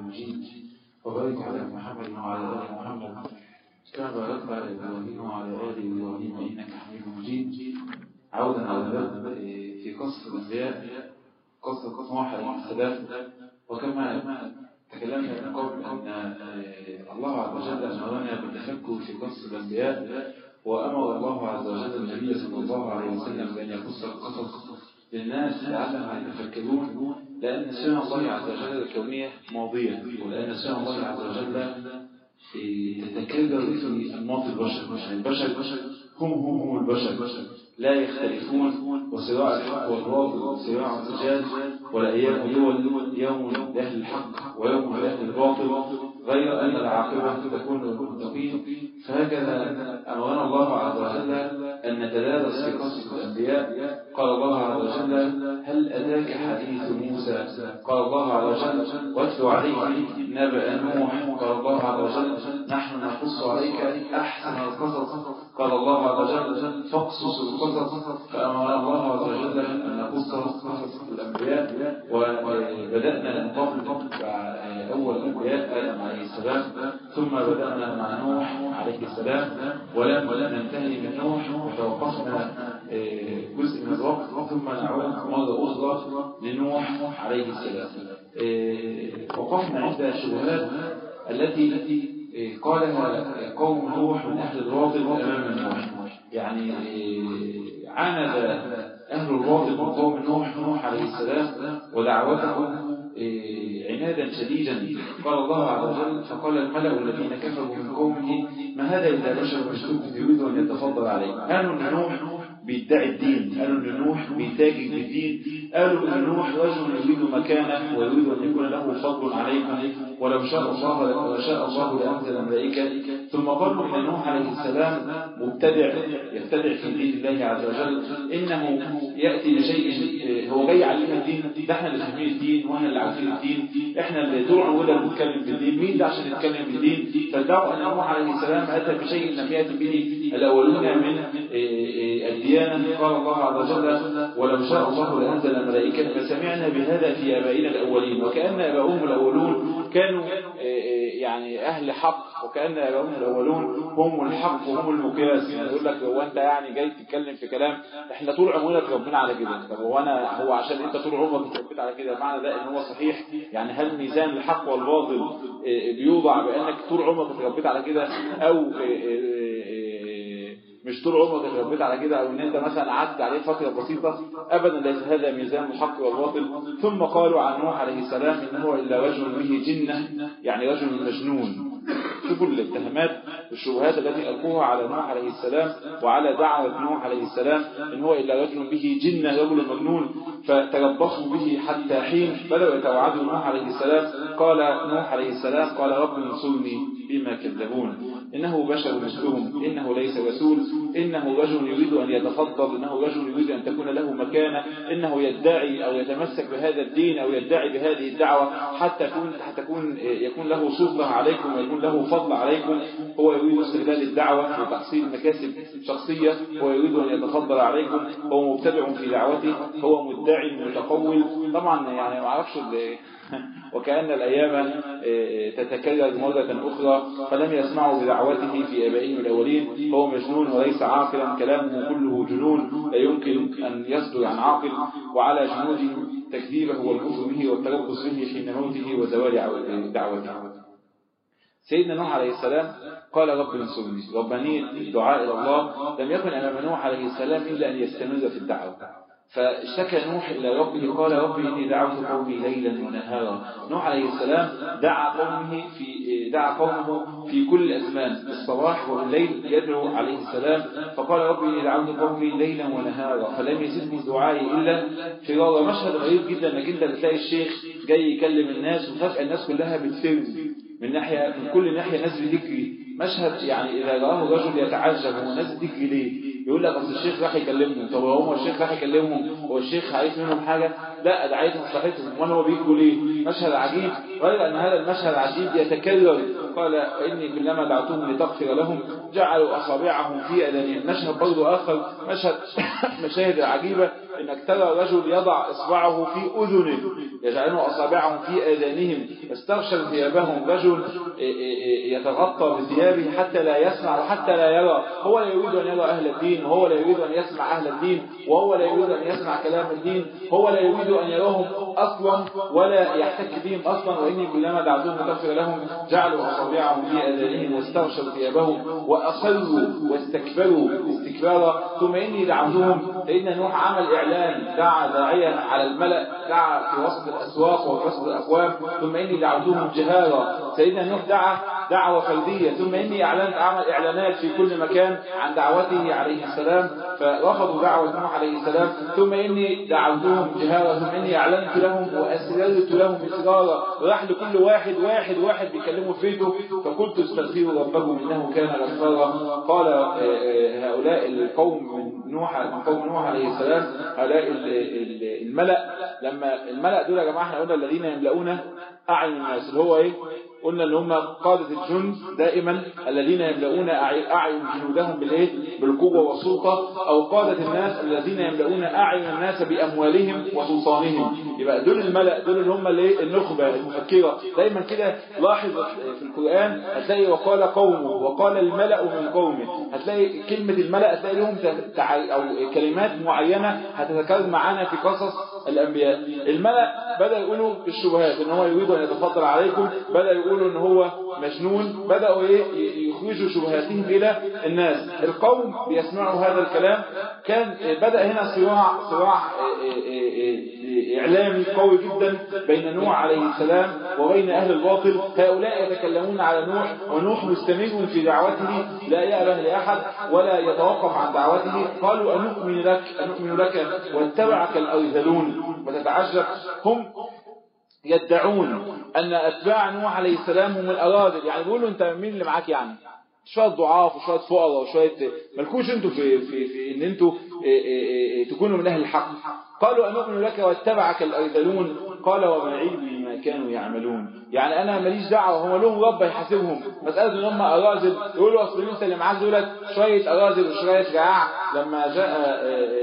مجيد وبارك على محمد وعلى آل محمد كما باركت على إبراهيم وعلى آل إبراهيم إنك حميد مجيد. عودا على الباب في قصة الأنبياء، قصة نوح عليه السلام. وكما تكلمنا من قبل أن الله عز وجل أمرنا بالتفكر في قصة الأنبياء، وأمر الله عز وجل النبي صلى الله عليه وسلم بأن يقص القصص للناس لعلهم يتفكرون، لأن سنة الله عز وجل الكونية ماضية، ولأن سنة الله عز وجل تتكرر في أنماط البشر. البشر هم البشر لا يختلفون، وصراع الحق والباطل صراع سجال، والأيام يوم لأهل الحق ويوم لأهل الباطل، غير أن العاقبة تكون للمتقين. فهكذا أمرنا الله عز وجل أن نتدارس في قصص الأنبياء. قال الله عز وجل: هل أتاك حديث موسى؟ قال الله عز وجل: واتل عليهم نبأ نوح. قال الله عز وجل: نحن نقص عليك أحسن القصص. قال الله عز وجل: فاقصص القصص. فأمر الله عز وجل أن نقص قصص الأنبياء. وبدأنا من قبل أول الأنبياء آدم عليه السلام، ثم بدأنا مع نوح عليه السلام، ولم ننتهي من نوح وتوقفنا جزء من الوقت، ثم نعود مرة أخرى لنوح عليه السلام. وقفنا عند الشبهات التي قالها قوم نوح من أهل الباطل أمام نوح. يعني عاند أهل الباطل من قوم نوح عليه السلام ودعوتهم عنادا شديدا. قال الله عز وجل: فقال الملأ الذين كفروا من قومه ما هذا إلا بشر مثلكم يريد أن يتفضل عليه. قالوا أن نوح بيدعي الدين، قالوا أن نوح بيتاجر بالدين، قالوا أن نوح رجل يريد مكانه ويريد أن يكون له فضل عليكم، ولو شاء الله لأنزل ملائكة. ثم قالوا أن نوح عليه السلام مبتدع يبتدع في دين الله عز وجل، إنه يأتي بشيء هو جاي علينا الدين، ده احنا اللي فاهمين الدين واحنا اللي عارفين الدين، احنا اللي طول عمرنا بنتكلم بالدين، مين ده عشان نتكلم بالدين؟ فادعوا أن نوح عليه السلام أتى بشيء لم يأتي به الأولون من الديانة. قال الله عز وجل: ولو شاء الله لأنزل ملائكة ما سمعنا بهذا في آبائنا الأولين. وكأن آباؤهم الأولون كانوا يعني أهل حق، وكأن آباؤهم الأولون هم الحق وهم المقياس. يعني يقول لك: هو أنت يعني جاي تتكلم في كلام احنا طول عمرنا اتربينا على كده، طب هو عشان انت طول عمرك اتربيت على كده معنى ده ان هو صحيح؟ يعني هل ميزان الحق والباطل بيوضع بأنك طول عمرك اتربيت على كده، أو مش طول عمرك اتربيت على كده، او ان انت مثلا قعدت عليه فتره بسيطه؟ ابدا، ليس هذا ميزان الحق والباطل. ثم قالوا عن نوح عليه السلام انه الا رجل به جنه، يعني رجل مجنون. شوفوا الاتهامات والشبهات التي القوها على نوح عليه السلام وعلى دعوه نوح عليه السلام، ان هو الا رجل به جنه، رجل مجنون. فتربصوا به حتى حين بدأوا يتوعدوا نوح عليه السلام. قال نوح عليه السلام: قال رب انصرني بما كذبون، إنه بشر مثلهم، إنه ليس رسول، إنه رجل يريد أن يتفضل، إنه رجل يريد أن تكون له مكانة، إنه يدعي أو يتمسك بهذا الدين أو يدعي بهذه الدعوة حتى يكون له سلطة عليكم ويكون له فضل عليكم. هو يريد استغلال الدعوة وتحصيل مكاسب شخصية، هو يريد أن يتفضل عليكم، هو مبتدع في دعوته، هو مدعي متقول. طبعا يعني ما أعرفش وكأن الأيام تتكرر مرة أخرى، فلم يسمعوا بدعوته في آبائهم الأولين. هو مجنون وليس عاقلا، كلامه كله جنون لا يمكن أن يصدر عن عاقل، وعلى جنوده تكذيبه والكفر به والتربص به حين موته وزوال دعوته. سيدنا نوح عليه السلام قال: رب انصرني. ربانية الدعاء إلى الله لم يكن أمام نوح عليه السلام إلا أن يستمر في الدعوة. فاشتكى نوح إلى ربه قال: ربي إني دعوت قومي ليلا ونهارا. نوح عليه السلام دعا قومه في كل الأزمان، الصباح والليل يدعو عليه السلام. فقال: ربي إني دعوت قومي ليلا ونهارا فلم يزدني دعائي إلا فرارا. مشهد غريب جدا انك انت بتلاقي الشيخ جاي يكلم الناس وفجأة الناس كلها بتفر من كل ناحية ناس بتجري. مشهد يعني إذا رآه رجل يتعجب، هو الناس بتجري ليه؟ يقول لك أصل الشيخ راح يكلمهم. طب هو الشيخ راح يكلمهم، هو الشيخ عايز منهم حاجة؟ لا دعيت مصلحتهم وانا هو بيجوا ليه. مشهد عجيب، غير أن هذا المشهد عجيب يتكرر. قال إني كلما دعوتهم لتغفر لهم جعلوا أصابعهم في أذانهم. مشهد برضو آخر، مشاهد عجيبة، إنك ترى رجل يضع إصبعه في أذنه، يجعلون أصابعهم في آذانهم، يستغشر ثيابهم. رجل يتغطى بثيابه حتى لا يسمع وحتى لا يرى. هو لا يريد أن يرى أهل الدين، وهو لا يريد أن يسمع أهل الدين، وهو لا يريد أن يسمع كلام الدين، هو لا يريد أن يراهم أصلا ولا يحتك بهم أصلا. وإني كلما دعوتهم لتغفر لهم جعلوا أصابعهم في آذانهم واستغشروا ثيابهم وأصروا واستكبروا استكبارا. ثم إني دعوتهم. سيدنا نوح عمل إعلان، دعا داعيا على الملأ، دعا في وسط الأسواق وفي وسط الأقوام. ثم إني دعوتهم جهارا. سيدنا نوح دعا دعوة فردية. ثم إني أعلنت، عمل إعلانات في كل مكان عن دعوته عليه السلام، فرفضوا دعوة نوح عليه السلام. ثم إني دعوتهم جهارا. ثم إني أعلنت لهم وأسررت لهم إسرارا. راح لكل واحد بيكلموا في بيته، فقلت استغفروا ربكم إنه كان غفارا. قال هؤلاء القوم من قوم نوح عليه السلام، هؤلاء الملأ، لما الملأ دول يا جماعة احنا قلنا الذين يملؤون أعين الناس، اللي هو ايه؟ قلنا اللي هم قادة الجند دائما، الذين يملؤون أعين جنودهم بالايه؟ بالقوة والسلطة. أو قادة الناس الذين يملؤون أعين الناس بأموالهم وسلطانهم. يبقى دول الملأ، دول اللي هم الايه؟ النخبة المفكرة. دايما كده لاحظ في القرآن هتلاقي وقال قومه، وقال الملأ من قومه. هتلاقي كلمة الملأ هتلاقي لهم أو كلمات معينة هتتكرر معانا في قصص الأنبياء. الملأ بدأ يقولوا الشبهات، ان هو يريد أن يتفضل عليكم، بدأ يقولوا ان هو مجنون، بدأوا يخرجوا شبهاتهم إلى الناس. القوم بيسمعوا هذا الكلام. كان بدأ هنا صراع إعلامي قوي جدا بين نوح عليه السلام وبين أهل الباطل. هؤلاء يتكلمون على نوح، ونوح مستمر في دعوته لا يأبه لأحد ولا يتوقف عن دعوته. قالوا أنؤمن لك واتبعك الأرذلون. وتتعجب، هم يدعون أن أتباع نوح عليه السلام هم الأراذل. يعني بيقولوا أنت مين اللي معاك؟ يعني شوية ضعاف وشوية فقراء وشوية ملكوش أنتوا في إن أنتوا تكونوا من أهل الحق. قالوا أنؤمن لك واتبعك الأرذلون. قال وما علمي ما كانوا يعملون. يعني أنا ماليش دعوة، هم لهم رب يحاسبهم. مسألة إن هم أراذل، يقولوا أصل أنت اللي معاك دولت شوية أراذل وشوية جعاع. لما جاء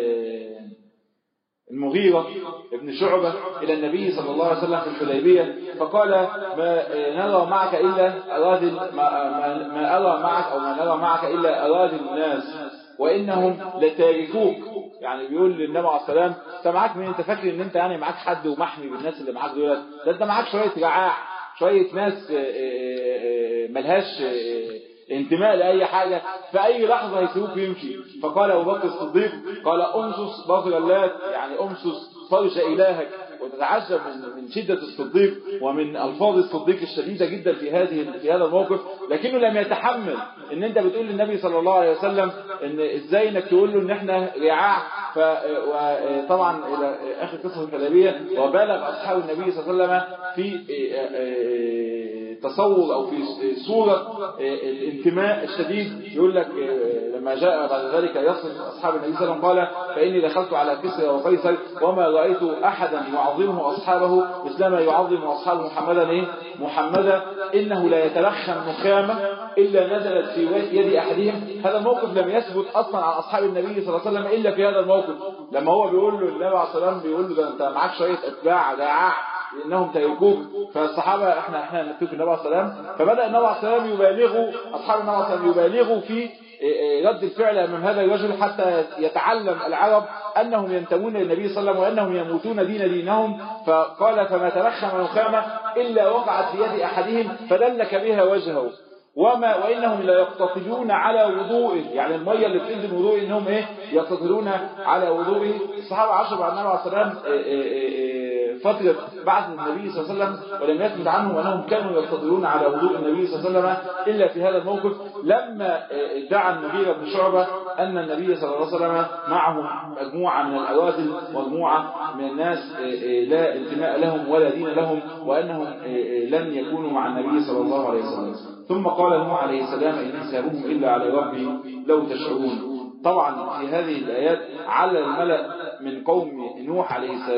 المغيرة ابن شعبة إلى النبي صلى الله عليه وسلم في الحديبية، فقال ما نرى معك إلا أراذل، ما أرى معك أو ما نرى معك إلا أراذل الناس وإنهم لتاركوك. يعني بيقول للنبي عليه السلام أنت معاك مين؟ أنت فاكر إن أنت يعني معاك حد ومحمي بالناس اللي معاك دولت؟ ده أنت معاك شوية رعاع، شوية ناس ملهاش انتماء لأي حاجة، في أي لحظة هيسيبوك يمشي. فقال أبو بكر الصديق قال أمسس بصر اللات، يعني أمسس فرج إلهك. وتتعجب من شدة الصديق ومن ألفاظ الصديق الشديدة جدا في هذا الموقف، لكنه لم يتحمل ان انت بتقول للنبي صلى الله عليه وسلم ان ازاي انك تقول له ان احنا رعاع. وطبعا الى اخر قصة الحديبية، وبالغ اصحاب النبي صلى الله عليه وسلم في تصور او في صورة الانتماء الشديد. يقول لك لما جاء بعد ذلك يصف اصحاب النبي صلى الله عليه وسلم قال فاني دخلت على كسرى وقيصر وما رايت احدا يعظمه اصحابه مثلما يعظم اصحاب محمدا انه لا يتلخم نخامه الا نزلت في يد احدهم. هذا الموقف لم يثبت اصلا عن اصحاب النبي صلى الله عليه وسلم الا في هذا الموقف، لما هو بيقول له النبي عليه الصلاه والسلام بيقول له ده انت معاك شويه اتباع جعاع انهم تركوك. فالصحابه احنا نترك النبي عليه الصلاه والسلام. فبدا النبي عليه الصلاه والسلام يبالغوا، اصحاب النبي عليه الصلاه والسلام يبالغوا في رد الفعل امام هذا الرجل حتى يتعلم العرب انهم ينتمون للنبي صلى الله عليه وسلم وانهم يموتون دينهم. فقال فما تلخم نخامه الا وقعت في يد احدهم فدلك بها وجهه وانهم لا يقتتلون على وضوئه، يعني الميه اللي بتنزل وضوء انهم يقتتلون على وضوئه. الصحابه عاشوا مع النبي عليه الصلاه والسلام فترة بعد النبي صلى الله عليه وسلم، ولم يثبت عنهم أنهم كانوا يقتدرون على وضوء النبي صلى الله عليه وسلم إلا في هذا الموقف، لما ادعى المغيرة بن شعبة أن النبي صلى الله عليه وسلم معهم مجموعة من الأراذل ومجموعة من الناس لا انتماء لهم ولا دين لهم، وأنهم لن يكونوا مع النبي صلى الله عليه وسلم. ثم قال نوح عليه السلام إن حسابهم إلا على ربي لو تشعرون. طبعا في هذه الآيات على الملأ من قوم نوح عليه السلام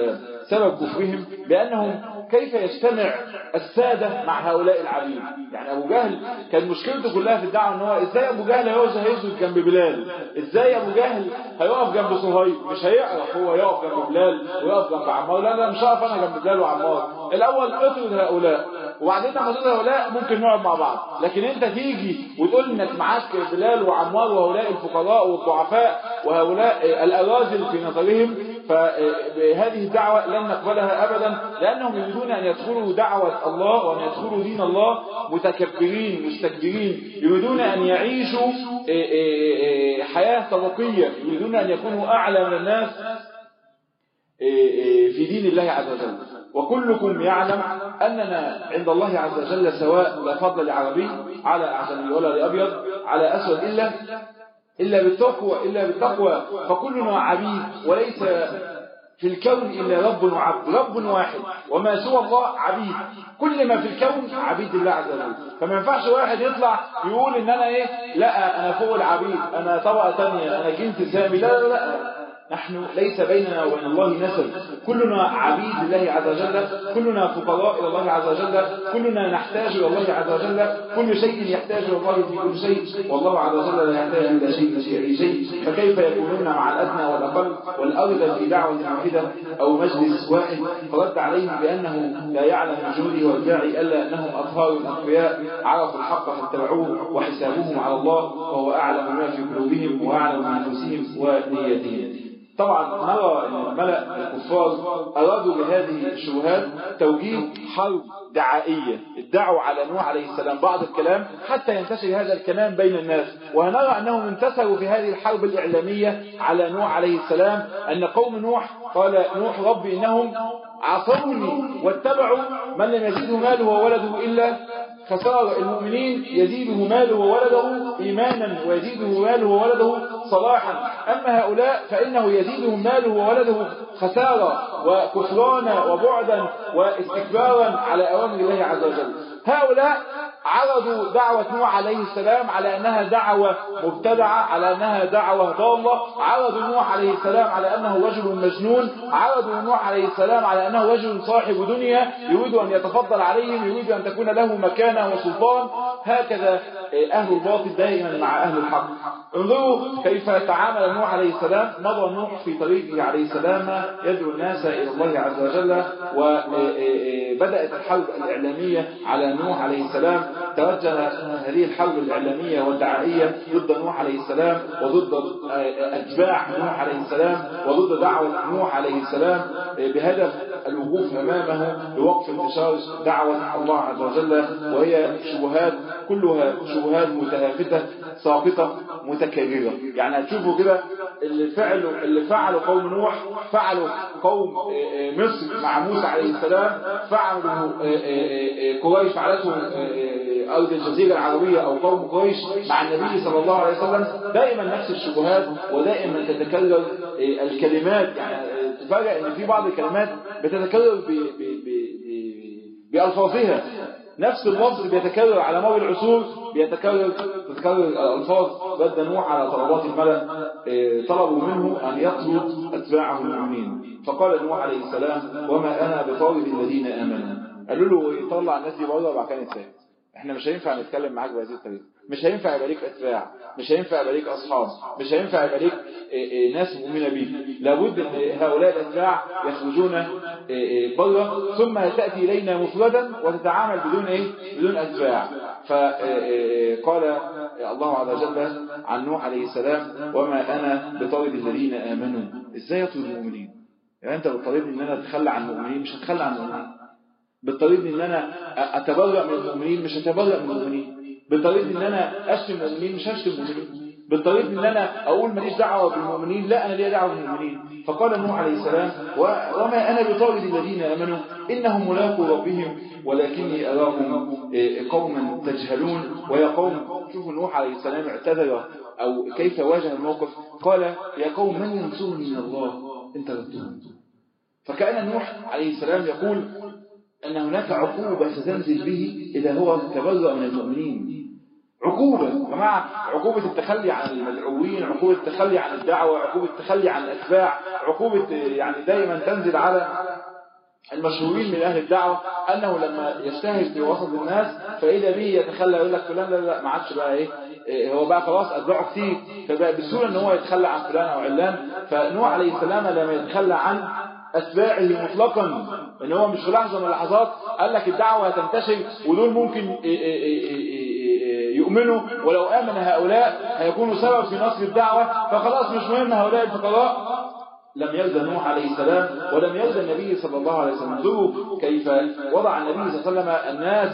سبب كفرهم بأنهم كيف يجتمع السادة مع هؤلاء العبيد. يعني أبو جهل كان مشكلته كلها في الدعوة ان هو ازاي أبو جهل هيسجد جنب بلال، ازاي أبو جهل هيقف جنب صهيب، مش هيعرف هو يقف جنب بلال ويقف جنب عمار، لا مش هقف أنا جنب بلال وعمار، الأول اطرد هؤلاء وبعدين لما تطرد هؤلاء ممكن نقعد مع بعض، لكن انت تيجي وتقول انك معاك بلال وعمار وهؤلاء الفقراء والضعفاء وهؤلاء الأراذل في نظرهم، فهذه الدعوة لن نقبلها أبدا، لأنهم يريدون أن يدخلوا دعوة الله وأن يدخلوا دين الله متكبرين مستكبرين، يريدون أن يعيشوا حياة طبقية، يريدون أن يكونوا أعلى من الناس في دين الله عز وجل. وكلكم يعلم أننا عند الله عز وجل سواء، لا فضل لعربي على أعجمي ولا لأبيض على أسود إلا بالتقوى، فكلنا عبيد وليس في الكون إلا رب وعبد، رب واحد وما سوى الله عبيد، كل ما في الكون عبيد الله عز وجل. فما ينفعش واحد يطلع يقول إن أنا لا أنا فوق العبيد، أنا طبقة تانية، أنا جنس سامي، لا، نحن ليس بيننا وبين الله نسب، كلنا عبيد لله عز وجل، كلنا فقراء إلى الله عز وجل، كلنا نحتاج إلى الله عز وجل، كل شيء يحتاج إلى الله في كل شيء، والله عز وجل لا يحتاج إلى شيء في أي شيء، فكيف يكونون مع الأدنى والأقل والأرذل في دعوة واحدة أو مجلس واحد؟ فرد عليهم بأنه لا يعلم الجود والداعي ألا أنهم أطهار الأنبياء عرفوا الحق فاتبعوه وحسابهم على الله وهو أعلم ما في قلوبهم وأعلم بأنفسهم ونياتهم. طبعا نرى أن الملأ الكفار أرادوا بهذه الشبهات توجيه حرب دعائية، الدعوة على نوح عليه السلام بعض الكلام حتى ينتشر هذا الكلام بين الناس، وهنرى أنهم انتصروا في هذه الحرب الإعلامية على نوح عليه السلام. أن قوم نوح قال نوح ربي إنهم عصوني واتبعوا من لم يزيده ماله وولده إلا خسارة. المؤمنين يزيده ماله وولده إيمانا ويزيده ماله وولده صلاحا، أما هؤلاء فإنه يزيدهم ماله وولده خسارة وكفرانا وبعدا واستكبارا على أوامر الله عز وجل. هؤلاء عرضوا دعوة نوح عليه السلام على أنها دعوة مبتدعة، على أنها دعوة ضالة، عرضوا نوح عليه السلام على أنه رجل مجنون، عرضوا نوح عليه السلام على أنه رجل صاحب دنيا يريد أن يتفضل عليهم، يريد أن تكون له مكانة وسلطان. هكذا أهل الباطل دائما مع أهل الحق. انظروا كيف تعامل نوح عليه السلام. مضى نوح في طريقه عليه السلام يدعو الناس إلى الله عز وجل، وبدأت الحرب الإعلامية على نوح عليه السلام. توجه هذه الحرب الإعلامية والدعائية ضد نوح عليه السلام وضد أتباع نوح عليه السلام وضد دعوة نوح عليه السلام بهدف الوقوف أمامه لوقف انتشار دعوة الله عز وجل، وهي شبهات كلها شبهات متهافتة ساقطة متكررة. يعني هتشوفوا كده اللي فعلوا قوم نوح فعلوا قوم مصر مع موسى عليه السلام، فعلوا قريش فعلته أرض الجزيرة العربية أو قوم قريش مع النبي صلى الله عليه وسلم. دائما نفس الشبهات ودائما تتكرر الكلمات. يعني تفرق ان في بعض الكلمات بتتكرر بألفاظها، نفس اللفظ بيتكرر على مر العصور، تتكرر الألفاظ. رد نوح على طلبات الملأ، طلبوا منه أن يطرد أتباعه المؤمنين، فقال نوح عليه السلام وما أنا بطارد الذين آمنوا. قالوا له يطلع الناس دي بره وبعد كده يتساعد، احنا مش هينفع نتكلم معاك بهذه الطريقه، مش هينفع يبقى ليك اتباع، مش هينفع يبقى ليك اصحاب، مش هينفع يبقى ليك ناس مؤمنه بيك. لابد ان هؤلاء الاتباع يخرجون بره ثم تاتي الينا مفردا وتتعامل بدون اتباع. فقال الله عز وجل عن نوح عليه السلام وما انا بطارد الذين امنوا. ازاي يطرد المؤمنين؟ يعني انت بتطالبني ان انا اتخلى عن المؤمنين؟ مش هتخلى عن المؤمنين. بتطالبني ان انا اتبرأ من المؤمنين؟ مش هتبرأ من المؤمنين. بتطالبني ان انا اشتم المؤمنين؟ مش هشتم المؤمنين. بتطالبني ان انا اقول ماليش دعوه بالمؤمنين؟ لا، انا ليا دعوه بالمؤمنين. فقال نوح عليه السلام وما انا بطارد الذين امنوا انهم ملاقوا ربهم ولكني اراكم قوما تجهلون. ويا قوم، شوفوا نوح عليه السلام اعتذر او كيف واجه الموقف. قال يا قوم من ينصرني من الله ان تردون. فكأن نوح عليه السلام يقول أن هناك عقوبة ستنزل به إذا هو تبرأ من المؤمنين. عقوبة مع عقوبة التخلي عن المدعوين، عقوبة التخلي عن الدعوة، عقوبة التخلي عن الأتباع، عقوبة يعني دائما تنزل على المشهورين من أهل الدعوة أنه لما يجتهد في وسط الناس فإذا به يتخلى يقول لك فلان لا ما عادش بقى هو بقى خلاص أتباعه كتير، فبقى بسهولة إن هو يتخلى عن فلان أو علان. فنوح عليه السلام لما يتخلى عن أتباعه مطلقا، إن هو مش في لحظة من اللحظات قال لك الدعوة هتنتشر ودول ممكن يؤمنوا، ولو آمن هؤلاء هيكونوا سبب في نصر الدعوة، فخلاص مش مهم هؤلاء الفقراء. لم يرضى نوح عليه السلام ولم يرضى النبي صلى الله عليه وسلم. انظروا كيف وضع النبي صلى الله عليه وسلم الناس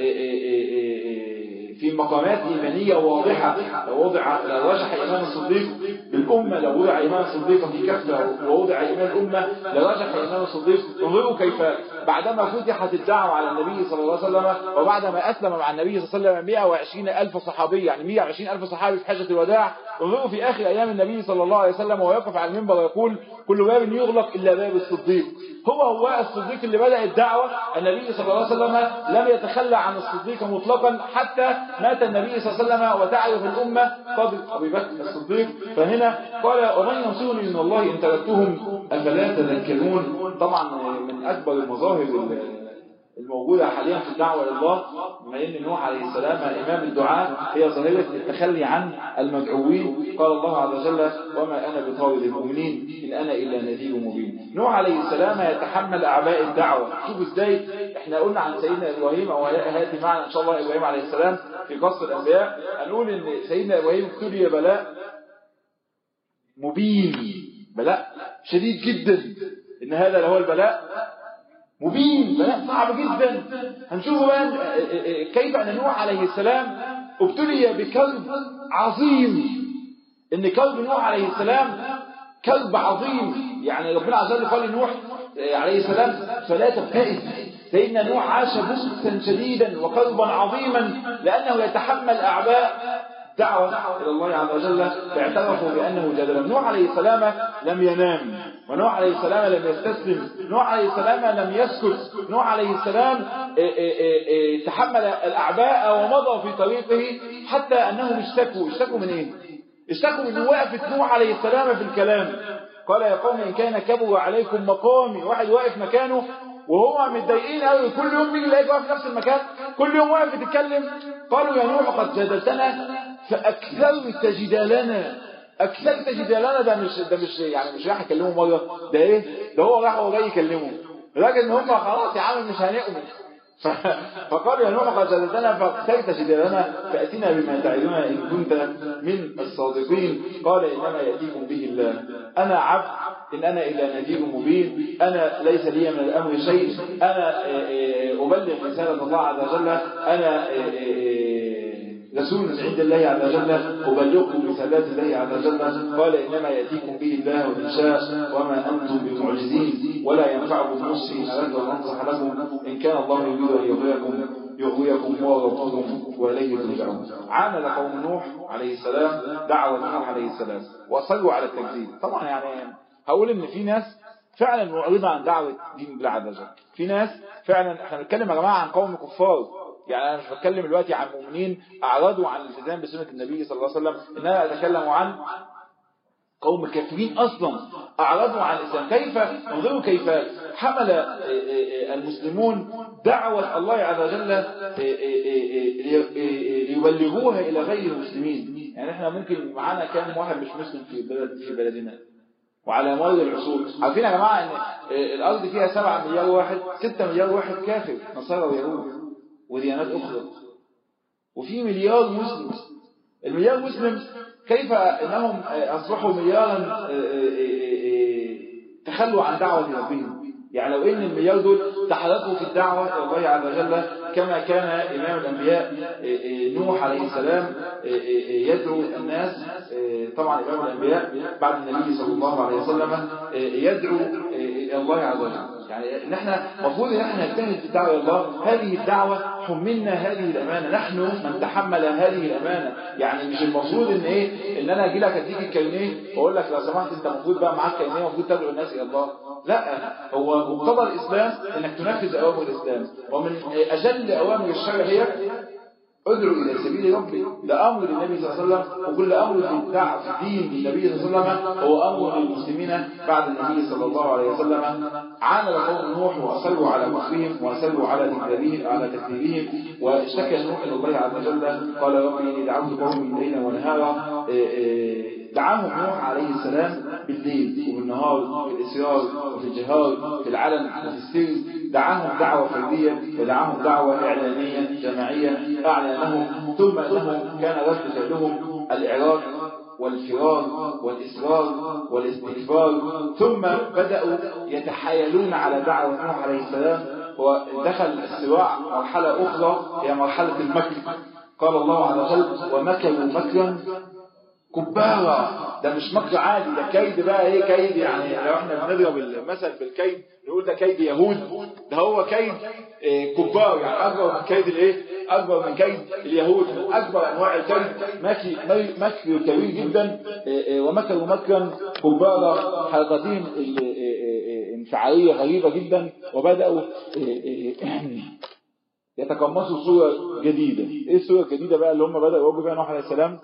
في مقامات إيمانية واضحة. لو رجح إيمان الصديق بالأمة، لو وضع إيمان الصديق في كفة ووضع إيمان الأمة لرجح إيمان الصديق. انظروا كيف بعدما فتحت الدعوة على النبي صلى الله عليه وسلم وبعدما أسلم مع النبي صلى الله عليه وسلم 120,000 صحابي، يعني 120,000 صحابي في حجة الوداع. انظروا في آخر أيام النبي صلى الله عليه وسلم ويقف على المنبر ويقول كل باب يغلق إلا باب الصديق. هو الصديق اللي بدأ الدعوة. النبي صلى الله عليه وسلم لم يتخلى عن الصديق مطلقا حتى مات النبي صلى الله عليه وسلم وتعرف الأمة فضل أبي بكر الصديق. فهنا قال ومن ينصرني من الله إن تركتهم أفلا تذكرون. طبعا من أكبر المظاهر الموجودة حاليا في الدعوة إلى الله بما أن نوح عليه السلام إمام الدعاء هي ظاهرة التخلي عن المدعوين. قال الله عز وجل وما أنا بطارد المؤمنين إن أنا إلا نذير مبين. نوح عليه السلام يتحمل أعباء الدعوة. شوفوا إزاي احنا قلنا عن سيدنا إبراهيم أو هيأتي معنا إن شاء الله إبراهيم عليه السلام في قصة الأنبياء. هنقول إن سيدنا إبراهيم ابتلي بلاء مبين، بلاء شديد جدا، إن هذا لهو البلاء مبين، بلاء صعب جدا. هنشوف بقى كيف أن نوح عليه السلام ابتلي بكلب عظيم. إن كلب نوح عليه السلام كلب عظيم، يعني ربنا عز وجل قال لنوح عليه السلام فلا تبتئس. سيدنا نوح عاش بؤسا شديدا وكلبا عظيما لأنه يتحمل أعباء دعوة إلى الله عز وجل، فاعترفوا بأنه جدلا. نوح عليه السلام لم ينام، ونوح عليه السلام لم يستسلم، نوح عليه السلام لم يسكت. نوح عليه السلام تحمل الأعباء ومضى في طريقه حتى أنهم اشتكوا من إيه؟ اشتكوا من وقفة نوح عليه السلام في الكلام. قال يا قوم إن كان كبر عليكم مقامي. واحد واقف مكانه وهو متضايقين قوي، كل يوم بيجي يلاقيك واقف في نفس المكان، كل يوم واقف بتتكلم. قالوا يا نوح قد جادلتنا فأكثرت جدالنا. أكثرت جدالنا ده مش يعني مش راح يكلمه مرة، ده إيه؟ ده هو راح وجاي يكلمه، لكن إن هم خلاص يا عم مش هنؤمن. فقالوا يا نوح قد جادلتنا فأكثرت جدالنا فأتنا بما تعدنا إن كنت من الصادقين. قال إنما يأتيكم به الله أنا عبد إن أنا إلا نذير مبين. أنا ليس لي من الأمر شيء، أنا أبلغ رسالة الله عز وجل، أنا رسول من عند الله عز وجل أبلغكم رسالات الله عز وجل. قال إنما يأتيكم به الله وإن شاء وما أنتم بمعجزين ولا ينفعكم نصحي إن أردت أن أنصح لكم إن كان الله يريد أن يغويكم وربكم وإليه ترجعون. عاند قوم نوح عليه السلام دعوة نوح عليه السلام وأصروا على التكذيب. طبعا يعني هقول إن في ناس فعلا معرضة عن دعوة دين الله عز وجل. في ناس فعلا احنا بنتكلم يا جماعة عن قوم كفار، يعني أنا مش بتكلم دلوقتي عن مؤمنين أعرضوا عن الالتزام بسنة النبي صلى الله عليه وسلم، إن أنا أتكلم عن قوم كافرين أصلا أعرضوا عن الإسلام. كيف انظروا كيف حمل المسلمون دعوة الله عز وجل ليبلغوها إلى غير المسلمين. يعني احنا ممكن معانا كام واحد مش مسلم في بلدنا وعلى مر العصور. عارفين يا جماعة إن الأرض فيها 7 مليار واحد، 6 مليار واحد كافر، نصارى ويهود وديانات أخرى، وفي مليار مسلم. المليار مسلم كيف أنهم أصبحوا مليارا تخلوا عن دعوة ربهم؟ يعني لو إن المليار دول تحركوا في الدعوة إلى الله عز وجل كما كان إمام الأنبياء نوح عليه السلام يدعو الناس. طبعا إمام الأنبياء بعد النبي صلى الله عليه وسلم يدعو إلى الله عز وجل. يعني نحن مفروض ان احنا نجتهد في الدعوه الى الله. هذه الدعوه حملنا هذه الامانه، نحن من تحمل هذه الامانه. يعني مش المفروض ان ان انا اجي لك اديك الكلمه واقول لك لو سمحت انت المفروض بقى معاك كلمه المفروض تدعو الناس الى الله. لا، هو مقتضى الاسلام انك تنفذ اوامر الاسلام، ومن اجل اوامر الشرع هي ادعو إلى سبيل ربك، ده أمر للنبي صلى الله عليه وسلم، وكل أمر في دين النبي صلى الله عليه وسلم هو أمر للمسلمين بعد النبي صلى الله عليه وسلم. عاند قوم نوح وأصروا على كفرهم وأصروا على تكذيبهم، واشتكى نوح إلى الله عز وجل قال ربي إني دعوت قومي ليلا ونهارا. دعاهم نوح عليه السلام بالليل وبالنهار، في الإسرار وفي الجهار، في العلن وفي السر. دعاهم دعوة فردية ودعاهم دعوة إعلانية جماعية أعلنهم، ثم أنهم كان رد فعلهم الإعراض والفرار والإصرار والاستكبار، ثم بدأوا يتحايلون على دعوة نوح عليه السلام، ودخل الصراع مرحلة أخرى هي مرحلة المكر. قال الله عز وجل ومكروا مكرا كبارا. ده مش مكر عادي، ده كيد بقى. ايه كيد؟ يعني لو احنا بنضرب المثل بالكيد نقول ده كيد يهود، ده هو كيد كبار، يعني اكبر من كيد الايه؟ اكبر من كيد اليهود، من اكبر انواع الكيد. مكر كبير جدا. ومكروا مكرا كبارا. حركتهم انفعاليه غريبه جدا، وبداوا يتقمصوا صوره جديده. ايه الصوره الجديده بقى اللي هم بداوا يوجهوا بها نوح عليه السلام؟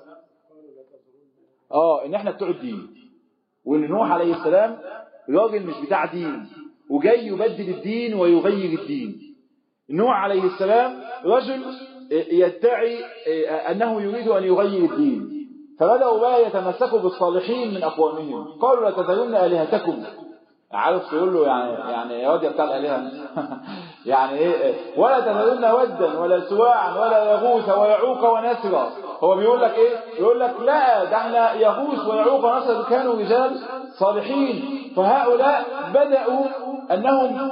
ان احنا بتوع الدين، وان نوح عليه السلام راجل مش بتاع دين وجاي يبدل الدين ويغير الدين. نوح عليه السلام رجل يدعي انه يريد ان يغير الدين، فبدأوا بقى يتمسكوا بالصالحين من اقوامهم. قالوا لا تذرون الهتكم. عارف تقول له يعني يا واد يا بتاع الالهه يعني ايه؟ ولا تذرون ودا ولا سواعا ولا يغوث ويعوق ونسرا. هو بيقول لك ايه؟ بيقول لك لا، ده احنا يغوث ويعوق ونسرا كانوا رجال صالحين، فهؤلاء بدأوا انهم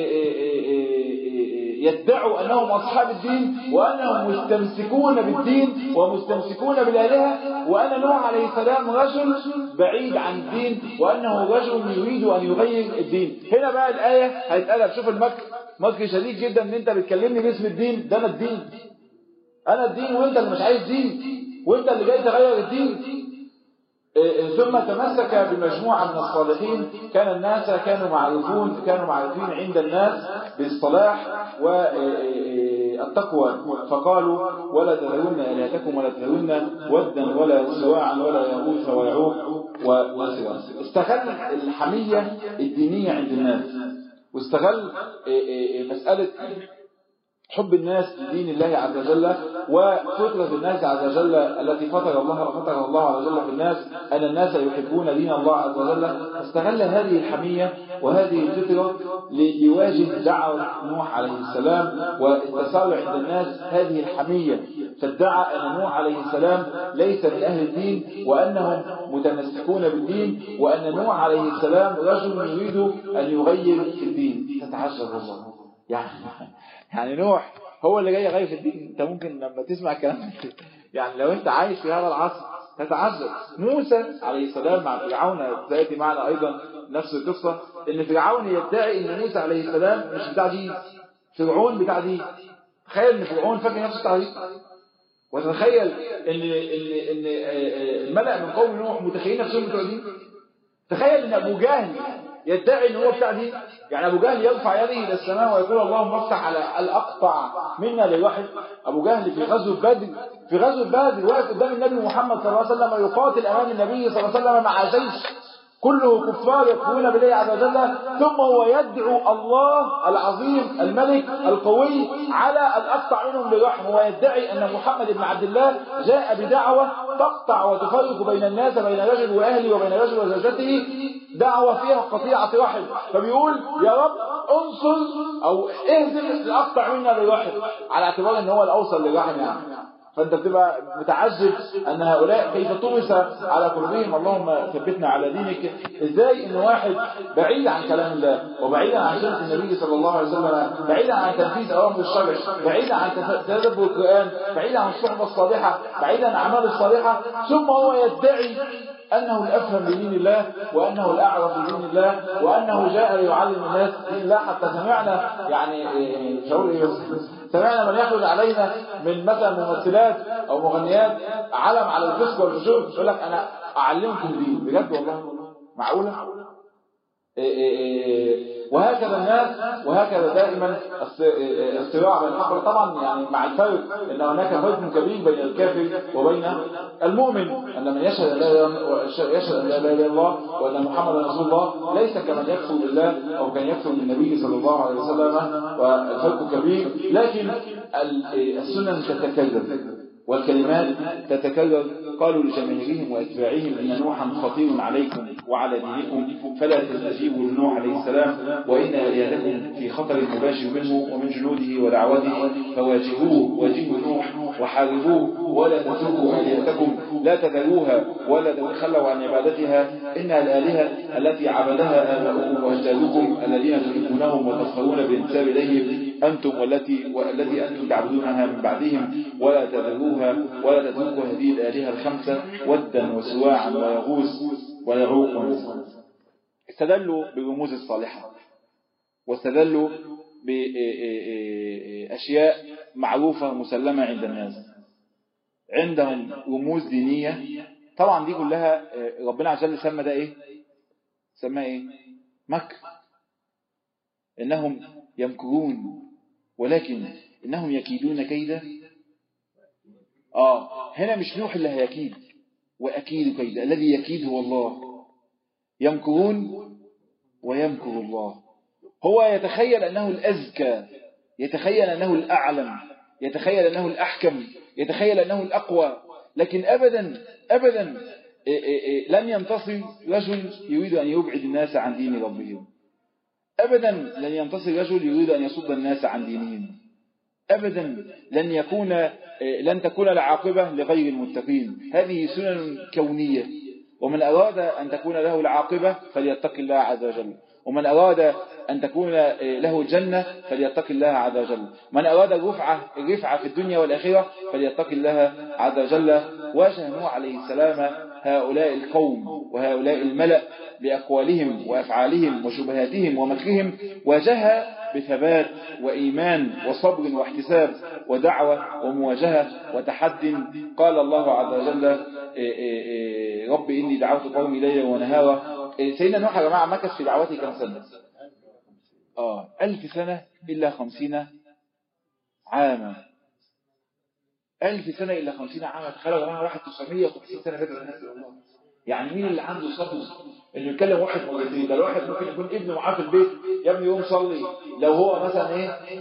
يدعوا انهم اصحاب الدين، وانهم مستمسكون بالدين ومستمسكون بالالهه، وان نوح عليه السلام رجل بعيد عن الدين، وانه رجل يريد ان يغير الدين. هنا بقى الايه هيتقلب. شوف مكر شديد جدا ان انت بتكلمني باسم الدين. ده انا الدين وانت اللي مش عايز دين، وانت اللي جاي تغير الدين. ثم تمسك بمجموعة من الصالحين. كانوا معروفين عند الناس بالصلاح والتقوى، فقالوا ولا تذرون آلهتكم ولا تذرون ودا ولا سواعا ولا يغوث ويعوق ونسرا. استغل الحمية الدينية عند الناس، واستغل مسألة حب الناس لدين الله عز وجل وفطرة الناس عز وجل التي فطر الله عز وجل في الناس، أن الناس يحبون دين الله عز وجل. استغل هذه الحمية وهذه الفطرة ليواجه دعوة نوح عليه السلام، واستثار عند الناس هذه الحمية، فادعى أن نوح عليه السلام ليس من أهل الدين، وأنهم متمسكون بالدين، وأن نوح عليه السلام رجل يريد أن يغير في الدين. تتعجب والله، يعني نوح هو اللي جاي يغير في الدين. انت ممكن لما تسمع الكلام يعني لو انت عايش في هذا العصر تتعجب. موسى عليه السلام مع فرعون تأتي معنا ايضا نفس القصة، ان فرعون يدعي ان موسى عليه السلام مش بتاع دين، فرعون بتاع دين. تخيل ان فرعون فاكر نفسه بتاع دين، وتتخيل ان الملأ من قوم نوح متخيلين نفسهم بتوع دين. تخيل ان ابو جهل يدعي ان هو بتاع دين. يعني ابو جهل يرفع يده الى السماء ويقول اللهم افتح على الاقطع منا للوحي. ابو جهل في غزوه بدر واقف قدام النبي محمد صلى الله عليه وسلم يقاتل امام النبي صلى الله عليه وسلم مع جيش كله كفار يكفرون بالله عز وجل، ثم هو يدعو الله العظيم الملك القوي على الأقطع منهم للرحم، ويدعي أن محمد بن عبد الله جاء بدعوة تقطع وتفرق بين الناس، بين رجل وأهله وبين رجل وزوجته، دعوة فيها قطيعة رحم. فبيقول يا رب انصر أو اهزم الأقطع منا للرحم، على اعتبار أن هو الأوصل للرحم يعني. فأنت بتبقى متعجب أن هؤلاء كيف طمس على قلوبهم. اللهم ثبتنا على دينك. إزاي إن واحد بعيد عن كلام الله، وبعيد عن سنة النبي صلى الله عليه وسلم، بعيد عن تنفيذ أوامر الشرع، بعيد عن تدبر القرآن، بعيد عن الصحبة الصالحة، بعيد عن الأعمال الصالحة، ثم هو يدعي أنه الأفهم بدين الله، وأنه الأعرف بدين الله، وأنه جاء ليعلم الناس دين الله. حتى سمعنا يعني سمعنا من يخرج علينا من مثلا ممثلات أو مغنيات علم على الفسق والفجور، يقول لك أنا أعلمكم دين. بجد والله معقولة؟ وهكذا الناس، وهكذا دائما الصراع بين الحق. طبعا يعني مع الفرق ان هناك فرق كبير بين الكافر وبين المؤمن، ان من يشهد ان لا اله الا الله وان محمدا رسول الله ليس كمن يكفر بالله او كان يكفر بالنبي صلى الله عليه وسلم، والفرق كبير. لكن السنن تتكرر والكلمات تتكرر. قالوا لجماهيرهم واتباعهم ان نوحا خطير عليكم وعلى دينكم فلا تستجيبوا لنوح عليه السلام، وان الهكم في خطر مباشر منه ومن جنوده ودعوته، واجهوا نوح وحاربوه ولا تتركوا الهتكم، لا تذروها ولا تتخلوا عن عبادتها، انها الالهه التي عبدها اباؤكم واجدادكم الذين تحبونهم وتفخرون بالانتساب اليهم انتم والتي انتم تعبدونها من بعدهم، ولا تذروها ولا تتركوا هذه الآلهة الخمسة ودا وسواعا ويغوث ويعوق ونسرا. استدلوا بالرموز الصالحة واستدلوا بأشياء معروفة مسلمة عند الناس، عندهم رموز دينية. طبعا دي كلها ربنا عز وجل سمى ده ايه؟ سمى ايه؟ مكر. انهم يمكرون ولكن انهم يكيدون كيدا. هنا مش نوح اللي هيكيد، وأكيد كيد، الذي يكيد هو الله. يمكرون ويمكر الله. هو يتخيل أنه الأزكى، يتخيل أنه الأعلم، يتخيل أنه الأحكم، يتخيل أنه الأقوى، لكن أبدا أبدا لن ينتصر رجل يريد أن يبعد الناس عن دين ربهم. أبدا لن ينتصر رجل يريد أن يصد الناس عن دينهم. أبدا لن تكون العاقبة لغير المتقين. هذه سنن كونية، ومن أراد أن تكون له العاقبة فليتق الله عز وجل، ومن أراد أن تكون له جنة فليتق الله عز وجل، من أراد الرفعة في الدنيا والآخرة فليتق الله عز وجل. واجه نوح عليه السلام هؤلاء القوم وهؤلاء الملأ بأقوالهم وأفعالهم وشبهاتهم ومكرهم، واجهها بثبات وإيمان وصبر واحتساب ودعوة ومواجهة وتحد. قال الله عز وجل رب إني دعوت قومي ليلا ونهارا. سيدنا نوح يا جماعة مكث في دعوته كم سنة؟ 1000 سنة إلا 50 عاما. 1000 سنة إلا 50 عاما. تخيلوا يا جماعة، واحد 950 سنة فاتت الناس الله. يعني مين اللي عنده صبر انه يتكلم واحد مرتين؟ ده الواحد ممكن يكون ابنه معاه في البيت، يا ابني يقوم صلي، لو هو مثلا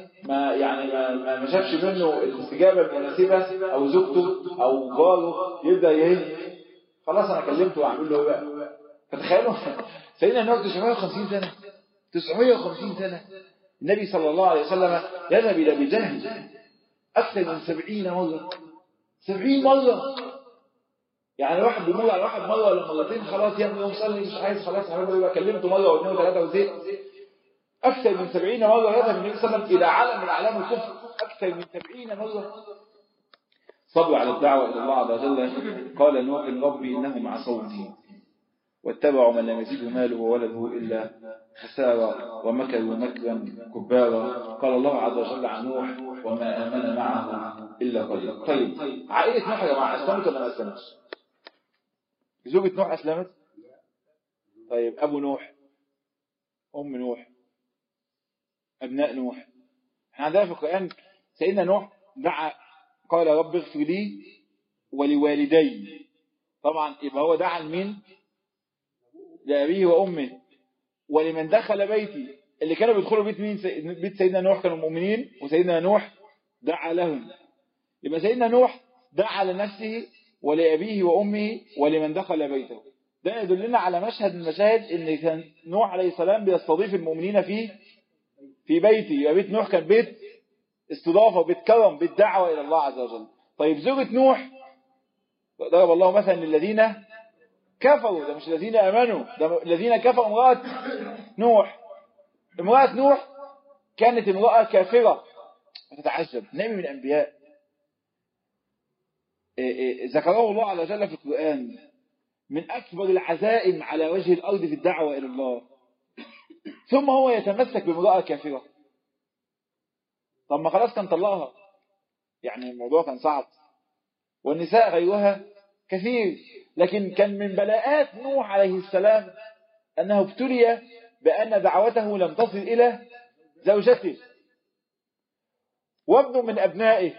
ما شافش منه الاستجابه المناسبه، او زوجته او جاره يبدا خلاص انا كلمته واعمل له بقى. فتخيلوا سيدنا نوح 950 سنه، 950 سنه. النبي صلى الله عليه وسلم يذهب الى ابي جهل اكثر من 70 مره، 70 مره. يعني واحد بيمر على واحد مرة ولا مرتين خلاص يا ابني يوم صلي مش عايز، خلاص يبقى كلمته مرة واثنين وثلاثة وزهق. أكثر من 70 مرة يذهب النبي صلى الله عليه وسلم إلى عالم من أعلام الكفر، أكثر من 70 مرة. صبر على الدعوة إلى الله عز وجل. قال نوح ربي إنهم عصوني واتبعوا من لم يزده ماله وولده إلا خسارة ومكروا مكرا كبارا. قال الله عز وجل عن نوح وما آمن معه إلا قليل. طيب عائلة نوح يا جماعة أسلمت ولا ما أسلمتش؟ زوجة نوح أسلمت؟ طيب أبو نوح، أم نوح، أبناء نوح. احنا عندنا في القرآن سيدنا نوح دعا قال رب اغفر لي ولوالدي. طبعا يبقى هو دعا لمين؟ لأبيه وأمه ولمن دخل بيتي. اللي كانوا بيدخلوا بيت مين؟ بيت سيدنا نوح كانوا مؤمنين، وسيدنا نوح دعا لهم. يبقى سيدنا نوح دعا لنفسه ولأبيه وأمه ولمن دخل بيته. ده يدلنا على مشهد من المشاهد ان كان نوح عليه السلام بيستضيف المؤمنين في بيته. يبقى بيت نوح كان بيت استضافة، بيت كرم، بيت دعوة إلى الله عز وجل. طيب زوجة نوح ضرب الله مثلا للذين كفروا، ده مش الذين آمنوا، ده الذين كفروا. امرأة نوح، امرأة نوح كانت امرأة كافرة. تتعجب، نبي من الأنبياء ذكره الله عز وجل في القرآن من أكبر العزائم على وجه الأرض في الدعوة إلى الله، ثم هو يتمسك بامرأة كافرة. طب ما خلاص كان طلقها، يعني الموضوع كان صعب، والنساء غيرها كثير. لكن كان من بلاءات نوح عليه السلام أنه ابتلي بأن دعوته لم تصل إلى زوجته وابن من أبنائه.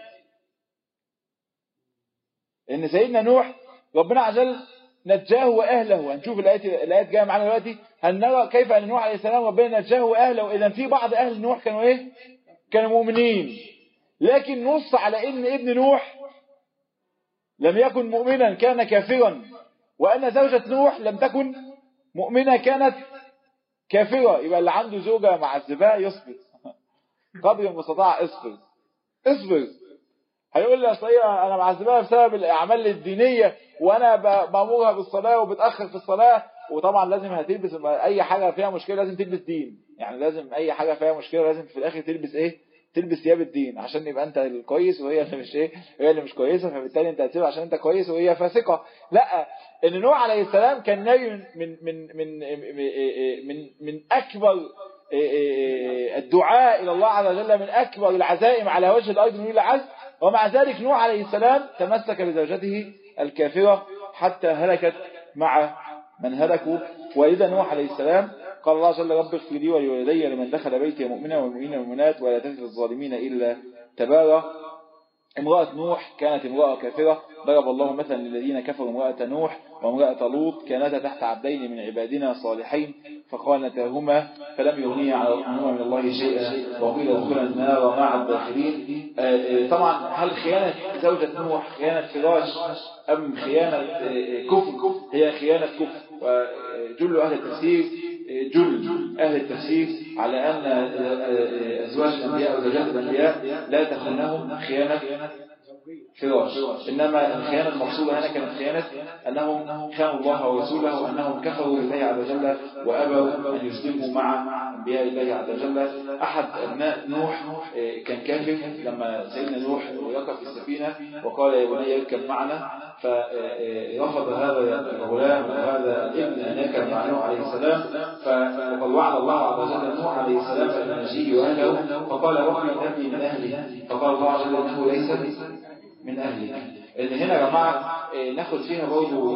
إن سيدنا نوح ربنا عز وجل نجاه وأهله. هنشوف الآيات جاية معنا دلوقتي، هنرى كيف أن نوح عليه السلام ربنا نجاه وأهله. إذن في بعض أهل نوح كانوا إيه؟ كانوا مؤمنين، لكن نص على إن ابن نوح لم يكن مؤمنا كان كافرا، وأن زوجة نوح لم تكن مؤمنة كانت كافرة. يبقى اللي عنده زوجة معذبة يصبر قدر المستطاع. اصبر. هيقول لي اصل انا معذبها بسبب الاعمال الدينيه وانا بامرها بالصلاه وبتاخر في الصلاه، وطبعا لازم هتلبس اي حاجه فيها مشكله لازم تلبس دين، يعني لازم اي حاجه فيها مشكله لازم في الاخر تلبس ايه؟ تلبس ثياب الدين عشان يبقى انت الكويس وهي اللي مش ايه، هي اللي مش كويسه، فبالتالي انت هتسيبها عشان انت كويس وهي فاسقه. لا، ان نوح عليه السلام كان نبي من اكبر الدعاء الى الله عز وجل، من اكبر العزائم على وجه الارض من العز، ومع ذلك نوح عليه السلام تمسك بزوجته الكافرة حتى هلكت مع من هلكوا. وإذا نوح عليه السلام قال الله جل رب اغفر لي ولوالدي لمن دخل بيتي مؤمنا والمؤمنين والمؤمنات ولا تزد الظالمين إلا تبارا. امرأة نوح كانت امرأة كافرة. ضرب الله مثلا للذين كفروا امرأة نوح وامرأة لوط كانتا تحت عبدين من عبادنا صالحين فخانتاهما فلم يغنيا عنهما من الله شيئا وقيل ادخلا النار مع الداخلين. طبعا هل خيانة زوجة نوح خيانة فراش أم خيانة كفر؟ هي خيانة كفر. وجل أهل التفسير على أن أزواج الأنبياء وزوجات الأنبياء لا تخونهم خيانة فراش، إنما الخيانة المقصودة هنا كانت خيانة أنهم خانوا الله ورسوله وأنهم كفروا بالله عز وجل وأبوا أن يسلموا مع أنبياء الله عز وجل. أحد أبناء نوح كان كافر. لما سيدنا نوح ركب في السفينة وقال يا بني اركب معنا، فرفض هذا الغلام وهذا الابن أن يركب مع نوح عليه السلام. فقد وعد الله عز وجل نوح عليه السلام بنجيه وأهله فقال ربي ابني من أهلي، فقال الله عز وجل إنه ليس من أهلك. إن هنا يا جماعة ناخد فيها برضه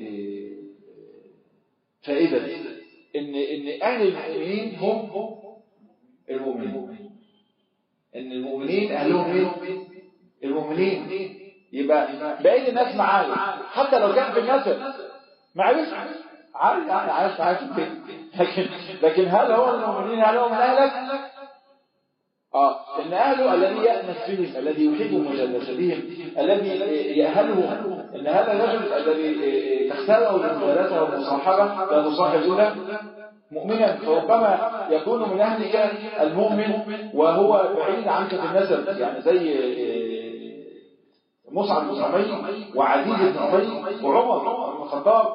فائدة إن أهل المؤمنين هم المؤمنين، إن المؤمنين أهلهم مين؟ المؤمنين. يبقى بقية الناس معايا حتى لو كان في النسب معلش عارف يعني عارف لكن هل هو المؤمنين؟ هل هو من أهلك؟ إن أهله الذي يأنس فيهم، الذي يحب مجالستهم، الذي يأهلهم. إن هذا الرجل الذي تختاره المجالسة والمصاحبة لا تصاحب إلا مؤمنا، فربما يكون من أهلك المؤمن وهو بعيد عنك في النسب، يعني زي مصعب بن عمير وعزيز بن عمير وعمر بن الخطاب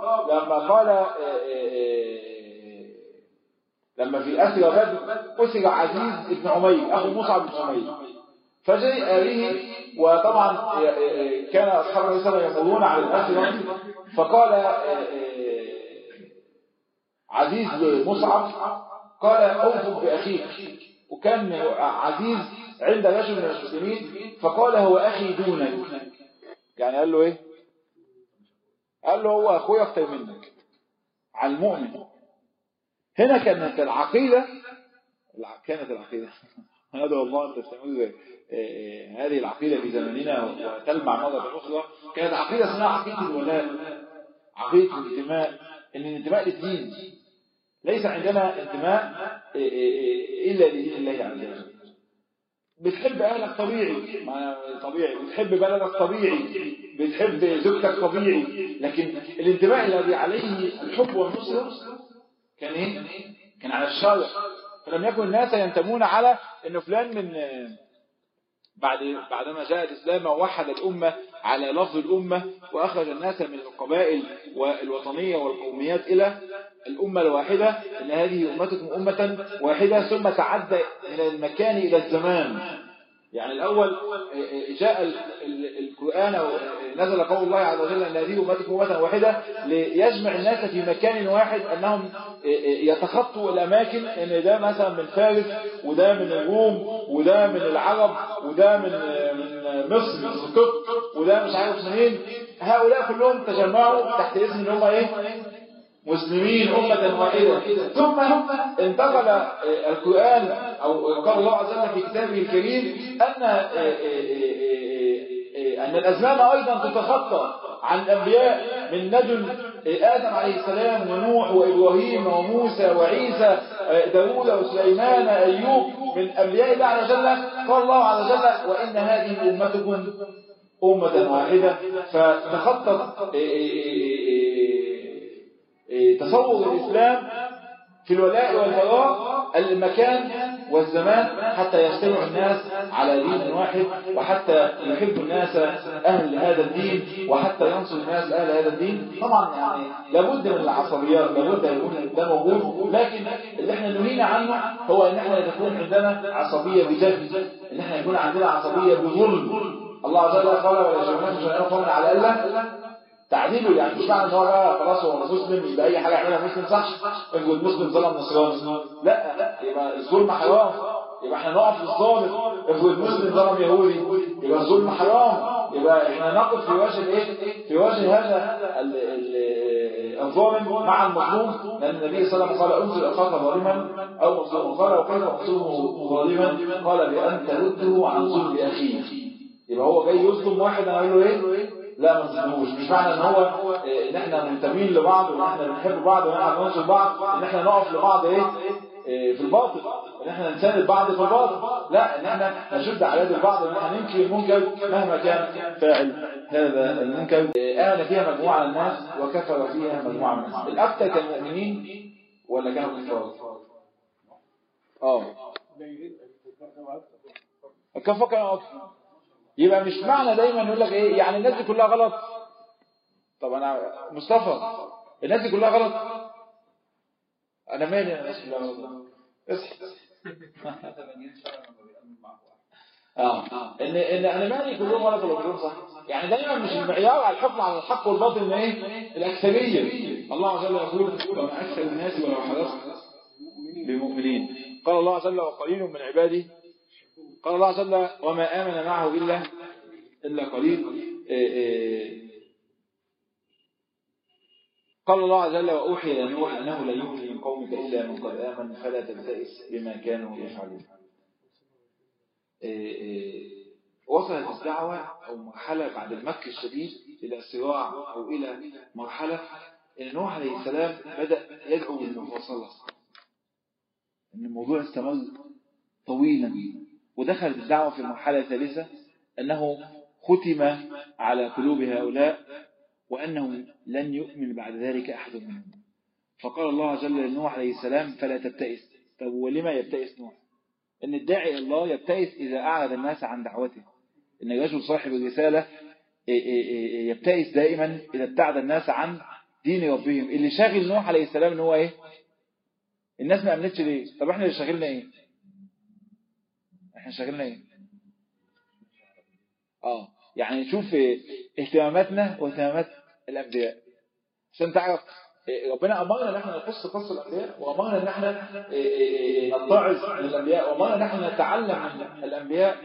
لما في أسر بدر أسر عزيز بن عمير أخو مصعب بن عمير، فجاء به. وطبعا كان أصحاب النبي صلى الله عليه وسلم يمرون على الأسر، فقال عزيز مصعب قال أوفوا بأخيك. وكان عزيز عند رجل من المسلمين فقال هو أخي دونك، يعني قال له إيه؟ قال له هو أخويا أكتر منك على المؤمن. هنا كانت العقيدة ندعو الله أن تستمر هذه العقيدة في زمننا وتلمع مرة أخرى. كانت عقيدة اسمها عقيدة الولاء، عقيدة الانتماء، إن الانتماء للدين. ليس عندنا انتماء إلا لدين الله عز وجل. بتحب أهلك طبيعي، بتحب بلدك طبيعي، بتحب زوجتك طبيعي، لكن الانتماء الذي عليه الحب والنصر كان إيه؟ كان على الشرع. فلم يكن الناس ينتمون على إنه فلان من بعدما جاء الإسلام ووحد الأمة على لفظ الأمة وأخرج الناس من القبائل والوطنية والقوميات إلى الأمة الواحدة، إن هذه أمتكم أمة واحدة، ثم تعدى من المكان إلى الزمان. يعني الأول جاء القرآن نزل قول الله عز وجل أن هذه أمتكم أمة واحدة ليجمع الناس في مكان واحد، أنهم يتخطوا الأماكن، إن ده مثلا من فارس وده من الروم وده من العرب وده من مصر وده مش عارف منين. هؤلاء كلهم تجمعوا تحت اسم ان هم ايه؟ مسلمين أمة واحدة. ثم انتقل القرآن أو قال الله عز وجل في كتابه الكريم أن الأزمان أيضا تتخطى عن الأنبياء من نجل آدم عليه السلام ونوح وإبراهيم وموسى وعيسى داود وسليمان أيوب من أنبياء الله عز وجل. قال الله عز وجل وإن هذه أمتكم أمة واحدة. فتخطط تصور الإسلام في الولاء والبراء المكان والزمان حتى يجتمع الناس على دين واحد، وحتى يحب الناس أهل هذا الدين، وحتى ينصر الناس أهل هذا الدين. طبعا يعني لابد من العصبيات، لابد أن يكون ده موجود، لكن اللي احنا نهينا عنه هو ان احنا يكون عندنا عصبية بجهل، ان احنا يكون عندنا عصبية بظلم. الله عز وجل قال ولا يجرمنكم شنآن قوم على ألا تعديله. يعني مش معنى ان هو بقى خلاص هو مسلم يبقى اي حاجه يعملها مسلم صح، يقول مسلم ظلم نصراني، لا، يبقى الظلم حرام، يبقى احنا نقف للظالم. افرض مسلم ظلم يهودي يبقى الظلم حرام، يبقى احنا نقف في وجه ايه؟ في وجه هذا الظالم مع المظلوم. لان النبي صلى الله عليه وسلم قال انصر اخاك ظالما او مظلوما، قال وكيف انصره ظالما؟ قال بان ترده عن ظلم اخيه. يبقى هو جاي يظلم واحد انا اقول له ايه؟ لا ما تظلموش. مش معنى ان هو ان احنا منتمين لبعض وان احنا بنحب بعض وان احنا بننصر بعض ان احنا نقف لبعض ايه في الباطل، ان احنا نساند بعض في الباطل، لا، ان احنا نشد على يد البعض وان احنا ننكر المنكر مهما كان فاعل هذا المنكر. آمن فيها مجموعة من الناس وكفر فيها مجموعة من الناس. الأكثر كانوا مؤمنين ولا كانوا كفار؟ الكفار كانوا أكثر. يبقى مش معنى دايما يقول لك ايه يعني الناس دي كلها غلط. طب انا مصطفى الناس دي كلها غلط، انا مالي الناس كلها غلط؟ اصحى. ان انا مالي كلهم غلط ولا كلهم صح؟ يعني دايما مش المعيار على الحكم على الحق والباطل ان ايه الاكثريه. الله عز وجل يقول وما اكثر الناس ولو حرصت بمؤمنين. قال الله عز وجل وقليل من عبادي. قال الله عز وجل وما آمن معه إلا قليل. قال الله عز وجل وأوحي إلى نوح أنه لا يؤمن من قومك إلا من قد آمن فلا تبتئس بما كانوا يفعلون. وصلت الدعوة أو مرحلة بعد المكر الشديد إلى صراع أو إلى مرحلة إن نوح عليه السلام بدأ يدعو بالمفاصلة، إن الموضوع استمر طويلا، ودخلت الدعوة في المرحلة الثالثة أنه ختم على قلوب هؤلاء وأنه لن يؤمن بعد ذلك أحد منهم. فقال الله عز وجل لنوح عليه السلام فلا تبتئس. طب ولما يبتئس نوح؟ إن الداعي الله يبتئس إذا أعرض الناس عن دعوته. إن الرجل صاحب الرسالة يبتئس دائما إذا ابتعد الناس عن دين ربهم. اللي شاغل نوح عليه السلام إن هو إيه؟ الناس ما أمنتش ليه؟ طب إحنا اللي شاغلنا إيه؟ احنا شغلنا ايه؟ يعني نشوف اهتماماتنا واهتمامات الانبياء عشان تعرف ربنا امرنا ان احنا نقص قصص الانبياء، وامرنا ان احنا نتعظ من الانبياء، وامرنا ان احنا نتعلم من الانبياء.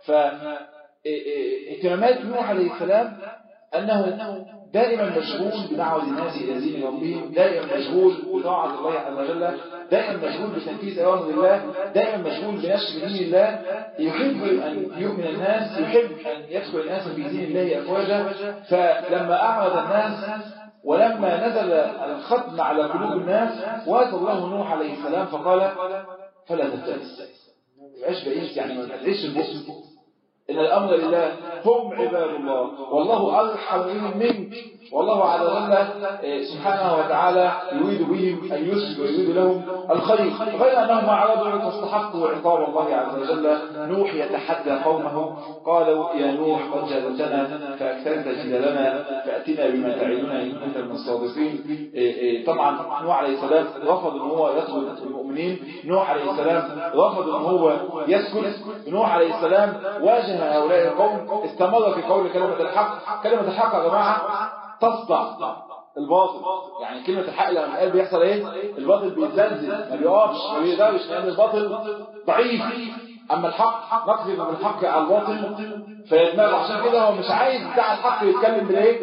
فاهتمامات نوح عليه السلام انه دائما مشغول بدعوة الناس الى دين ربهم، دائما مشغول بطاعة الله عز وجل، دائما مشغول بتنفيذ اوامر الله، دائما مشغول بنشر دين الله. يحب ان يؤمن الناس، يحب ان يدخل الناس في دين الله افواجا. فلما اعرض الناس ولما نزل الختم على قلوب الناس واتى الله نوح عليه السلام فقال فلا تبتئس. مبقاش بئيس، يعني ما تقلقش البؤس، إن الأمر لله، هم عباد الله والله أرحم بهم منك. والله عز وجل سبحانه وتعالى يريد بهم أن يسجد ويريد لهم الخير، غير أنهم أعرضوا فاستحقوا عقاب الله عز وجل. نوح يتحدى قومه قالوا يا نوح قد جادلتنا فأكثرت جدالنا فأتنا بما تعدنا إن كنت من الصادقين. طبعا نوح عليه السلام رفض أن هو يطلب المؤمنين، نوح عليه السلام رفض أن هو يسكت، نوح عليه السلام واجه هؤلاء القوم، استمر في قول كلمة الحق. كلمة الحق يا جماعة تصدع الباطل، يعني كلمة الحق لما القلب بيحصل ايه؟ الباطل بيتزلزل، ما بيقفش، ما بيقدرش، لأن الباطل ضعيف. أما الحق نقذف بالحق على الباطل فيدمغه. عشان كده هو مش عايز بتاع الحق يتكلم بالايه؟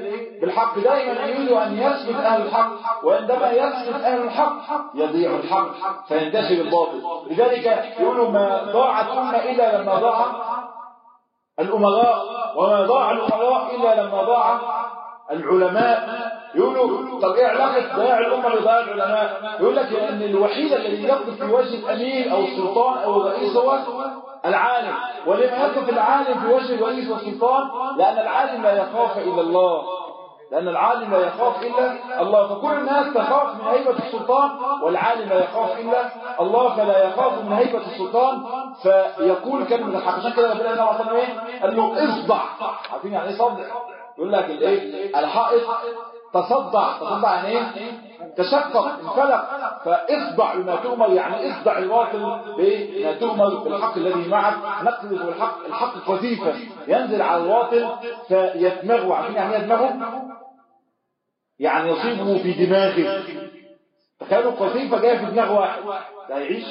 بالحق، دائما يريد أن يثبت أهل الحق، وعندما يثبت أهل الحق يضيع الحق فينتشر الباطل. لذلك يقولوا ما ضاعت أمة إلا لما ضاع الأمراء، وما ضاع الأمراء إلا لما ضاع العلماء. يقولوا طب ايه علاقة ضياع الأمة بضياع العلماء؟ يقول لك ان الوحيد الذي يقف في وجه الأمير أو السلطان أو الرئيس هو العالم. ولما يقف العالم في وجه الرئيس والسلطان؟ لأن العالم لا يخاف إلا الله، لأن العالم لا يخاف إلا الله. فكل الناس تخاف من هيبة السلطان، والعالم لا يخاف إلا الله، فلا يخاف من هيبة السلطان فيقول كلمة الحق. عشان كده ربنا الله عصنا ايه؟ قال له اصدع. عارفين يعني ايه صدع؟ يقول لك الايه؟ الحائط تصدع. تصدع يعني ايه؟ تشقق انفلق. فاصدع بما تؤمر، يعني اصدع الباطل بما تؤمر بالحق الذي معك. نقذف الحق قذيفة ينزل على الباطل فيدمغه. عارفين يعني ايه يدمغه؟ يعني يصيبه في دماغه. تخيلوا قذيفة جايه في دماغ واحد لا يعيش.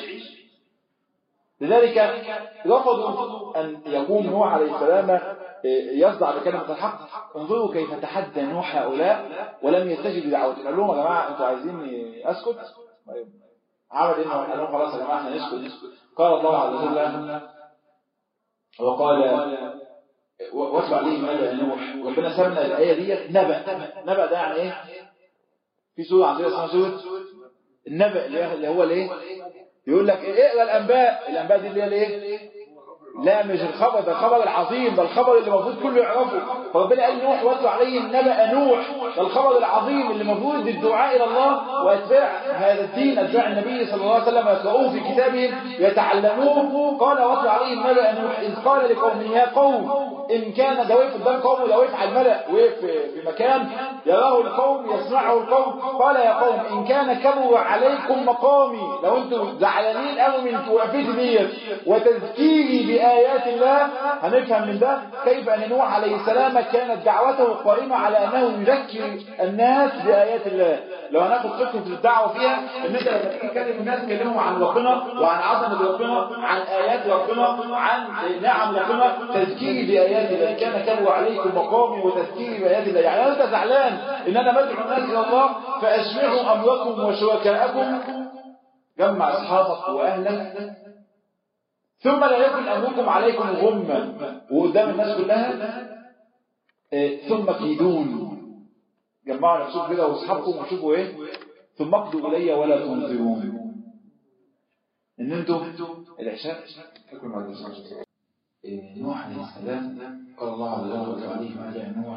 لذلك رفضوا أن يقوم نوح عليه السلام يصدع بكلمة الحق. انظروا كيف تحدى نوح هؤلاء ولم يستجب لدعوته. قال لهم يا جماعة انتوا عايزيني اسكت؟ عمل ايه؟ قال لهم خلاص يا جماعة احنا نسكت. قال الله عز وجل وقال واتلو عليهم نبأ نوح. ربنا سمى الآية دي نبأ. نبأ ده يعني ايه؟ في سورة عندنا اسمها سورة النبأ اللي هو الايه؟ يقول لك اقرا الانباء. الانباء دي اللي هي الايه؟ لا مش الخبر ده، الخبر العظيم، ده الخبر اللي المفروض كله يعرفه. فربنا قال نوح واتلو عليهم نبأ نوح، ده الخبر العظيم اللي المفروض الدعاء الى الله واتباع هذا الدين، اتباع النبي صلى الله عليه وسلم يقرؤوه في كتابهم يتعلموه. قال واتلو عليهم نبأ نوح إذ قال لقومه يا قوم إن كان ده وقف قدام قومه، ده وقف على الملأ، وقف في مكان يراه القوم يسمعه القوم. قال يا قوم إن كان كبر عليكم مقامي، لو انتم زعلانين قوي من وقفتي ديت وتذكيري بآيات الله، هنفهم من ده كيف أن نوح عليه السلام كانت دعوته قائمة على أنه يذكر الناس بآيات الله. لو هناخد فقه في الدعوة فيها ان انت لما تتكلم الناس تكلمهم عن ربنا وعن عظمة ربنا، عن آيات ربنا، عن نعم ربنا، تذكيري بآيات الله. كان كبر عليكم مقامي وتذكيري بآيات الله. يعني انت زعلان ان انا بدعو الناس الى الله فاجمعوا امركم وشركاءكم، جمع اصحابك واهلك، ثم لا يكن امركم عليكم غمة وقدام الناس كلها، ثم كيدون، جمعوا نفسكم كده واصحابكم وشوفوا ايه، ثم اقضوا الي ولا تنظرون. ان انتم العشاء تاكلوا مع نوح عليه السلام قال الله عز وجل عليه على نوح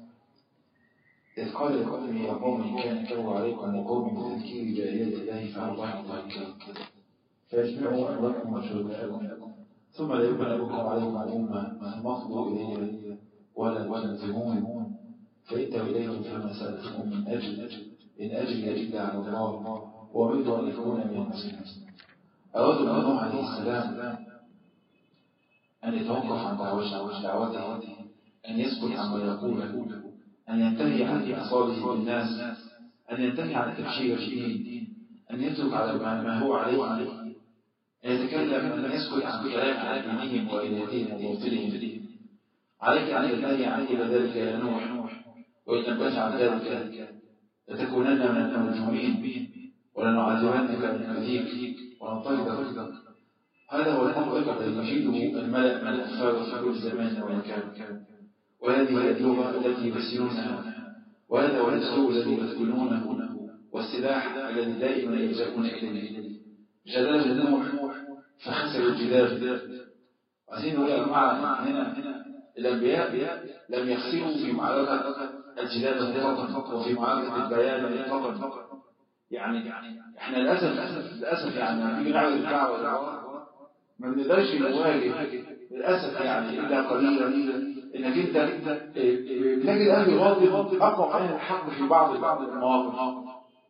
إذ قال لقومه يا قوم إن كان كبر عليكم وقوم بتذكير بآيات الله فعلى الله توكلوا فاجمعوا أمركم وشركاءكم ثم لا يكن أبوكم عليكم أمة ثم اقضوا إلي ولا تنظرون فإن توليتم فما سألتكم من أجل إن أجري إلا على الله وأمرت أن يكون من المسلمين. أراد نوح عليه السلام أن يتوقف عن دعوته، أن يسكت عما يقوله، أن ينتهي عن إعصابه بالناس، أن ينتهي عن التبشير بالدين، أن يترك على ما هو عليه، أن يتكلم، أن يسكت عن كلام عن دينهم وإلهتهم وباطلهم. عليك أن تنتهي عن إلى ذلك يا نوح، وإن لم تفعل ذلك لتكونن من المرجومين ولنعذبنك بنذيك ونطردك. هذا هو المنطق الذي يجيده الملأ من الكفار في كل زمان ومكان، وهذه هي اللغة التي يفسرونها، وهذا هو الأسلوب الذي يتقنونه، والسلاح الذي دائما يلجؤون إليه. جدال نوح فخسر الجدال. عايزين نقول يا جماعة هنا الأنبياء لم يخسروا في معركة الجدال مطلقا وفي معركة البيان مطلقا. يعني احنا للأسف يعني نيجي نعمل الدعوة ما بنقدرش نواجه للأسف يعني إلا قليلا، إنك أنت بتجد أهل الباطل أقوى من الحق في بعض المواقف.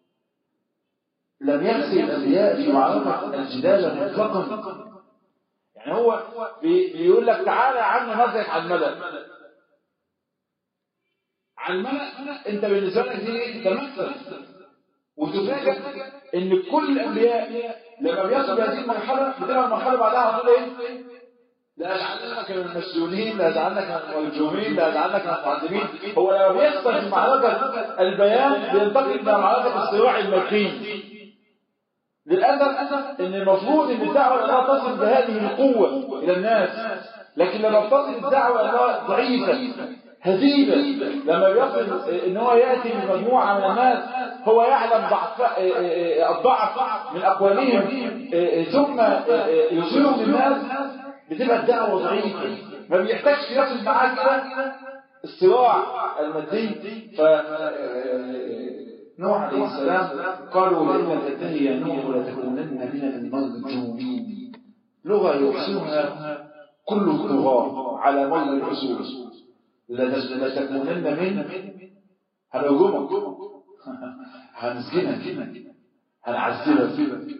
لم يخسر الأنبياء في معركة الجدال مطلقا. يعني هو بيقول لك تعالى يا عم نضحك على الملأ. على الملأ أنت بالنسبة لك دي تمثل، وتفاجأ إن كل الأنبياء لما بيصل هذه المرحلة بتبقى المرحلة بعدها على طول إيه؟ لا أجعلنك من المسجونين، لا أجعلنك من المرجومين، لا أجعلنك من المعذبين. هو لما بيحصل في معركة البيان بينتقل إلى معركة الصراع المادي. للأسف إن المفروض إن الدعوة إلى الله تصل بهذه القوة إلى الناس، لكن لما تصل الدعوة إلى الله ضعيفة هزيلة، لما بيصل إن هو يأتي بمجموعة من الناس هو يعلم الضعف من أقوالهم ثم يصيرهم للناس، بتبقى الدعوة ضعيفة، ما بيحتاجش يصل معاه كده الصراع المادي. نوح عليه السلام قالوا لئن تنتهي يا نوح لتكونن من المرجومين، لغة يحسنها كل الطغاة على مر العصور. لتكونن من هنرجمك، هنسجنك، هنعذبك.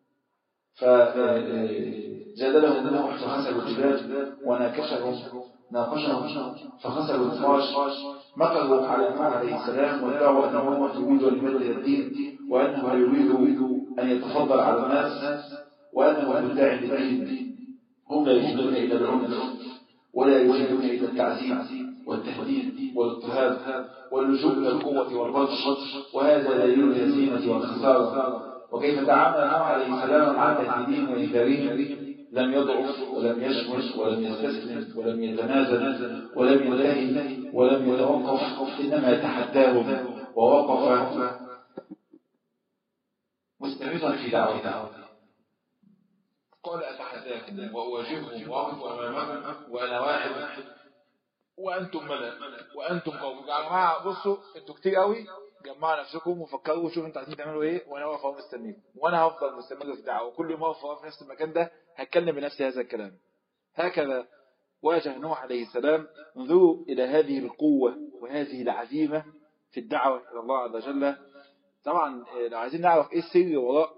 فجادلهم نوح فخسروا الجبال وناقشهم فخسروا الفراش. مكروا على نوح عليه السلام وادعوا أنه يريد أن يبدل الدين، وأنه يريد أن يتفضل على الناس، وأنه مدعي للدين. هم لا يجدون إلى العنف ولا يجدون إلى التعذيب والتهديد والاضطهاد واللجوء إلى القوة والبطش، وهذا دليل الهزيمة والخسارة. وكيف تعامل نوح عليه السلام مع التهديدين وإنذارهم؟ لم يضعف ولم يشمس ولم يستسلم ولم يتنازل ولم ينتهي ولم يتوقف، إنما يتحداهم ووقف مستمرا في دعوته. قال أتحداكم وأواجهكم وأقف أمامكم وأنا واحد وأنتم ملأ وأنتم قوم. يا جماعة بصوا انتوا كتير قوي، جمعوا نفسكم وفكروا وشوفوا انتوا عايزين تعملوا ايه، وانا واقف اهو مستنيكم، وانا هفضل مستمر في الدعوه، وكل يوم هقف في نفس المكان ده هتكلم بنفس هذا الكلام. هكذا واجه نوح عليه السلام. انظروا الى هذه القوه وهذه العزيمه في الدعوه الى الله عز وجل. طبعا لو عايزين نعرف ايه السر وراء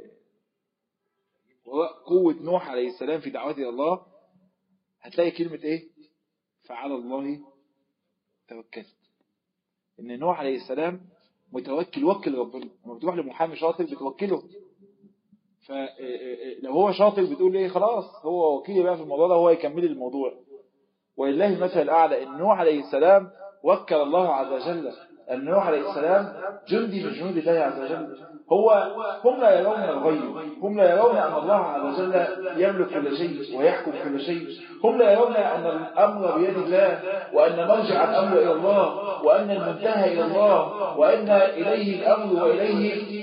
قوه نوح عليه السلام في دعوته الى الله، هتلاقي كلمه ايه؟ فعلى الله توكلت. ان نوح عليه السلام متوكل، وكل ربنا. لما بتروح لمحامي شاطر بتوكله، فلو هو شاطر بتقول ايه؟ خلاص هو وكيلي بقى في الموضوع ده، هو يكمل الموضوع. ولله المثل الاعلى. ان نوح عليه السلام وكل الله عز وجل، ان نوح عليه السلام جندي من جنود الله عز وجل. هم لا يرون الغيب، هم لا يرون ان الله عز وجل يملك كل شيء ويحكم كل شيء، هم لا يرون ان الامر بيد الله، وان مرجع الامر الى الله، وان المنتهى الى الله، وان اليه الامر واليه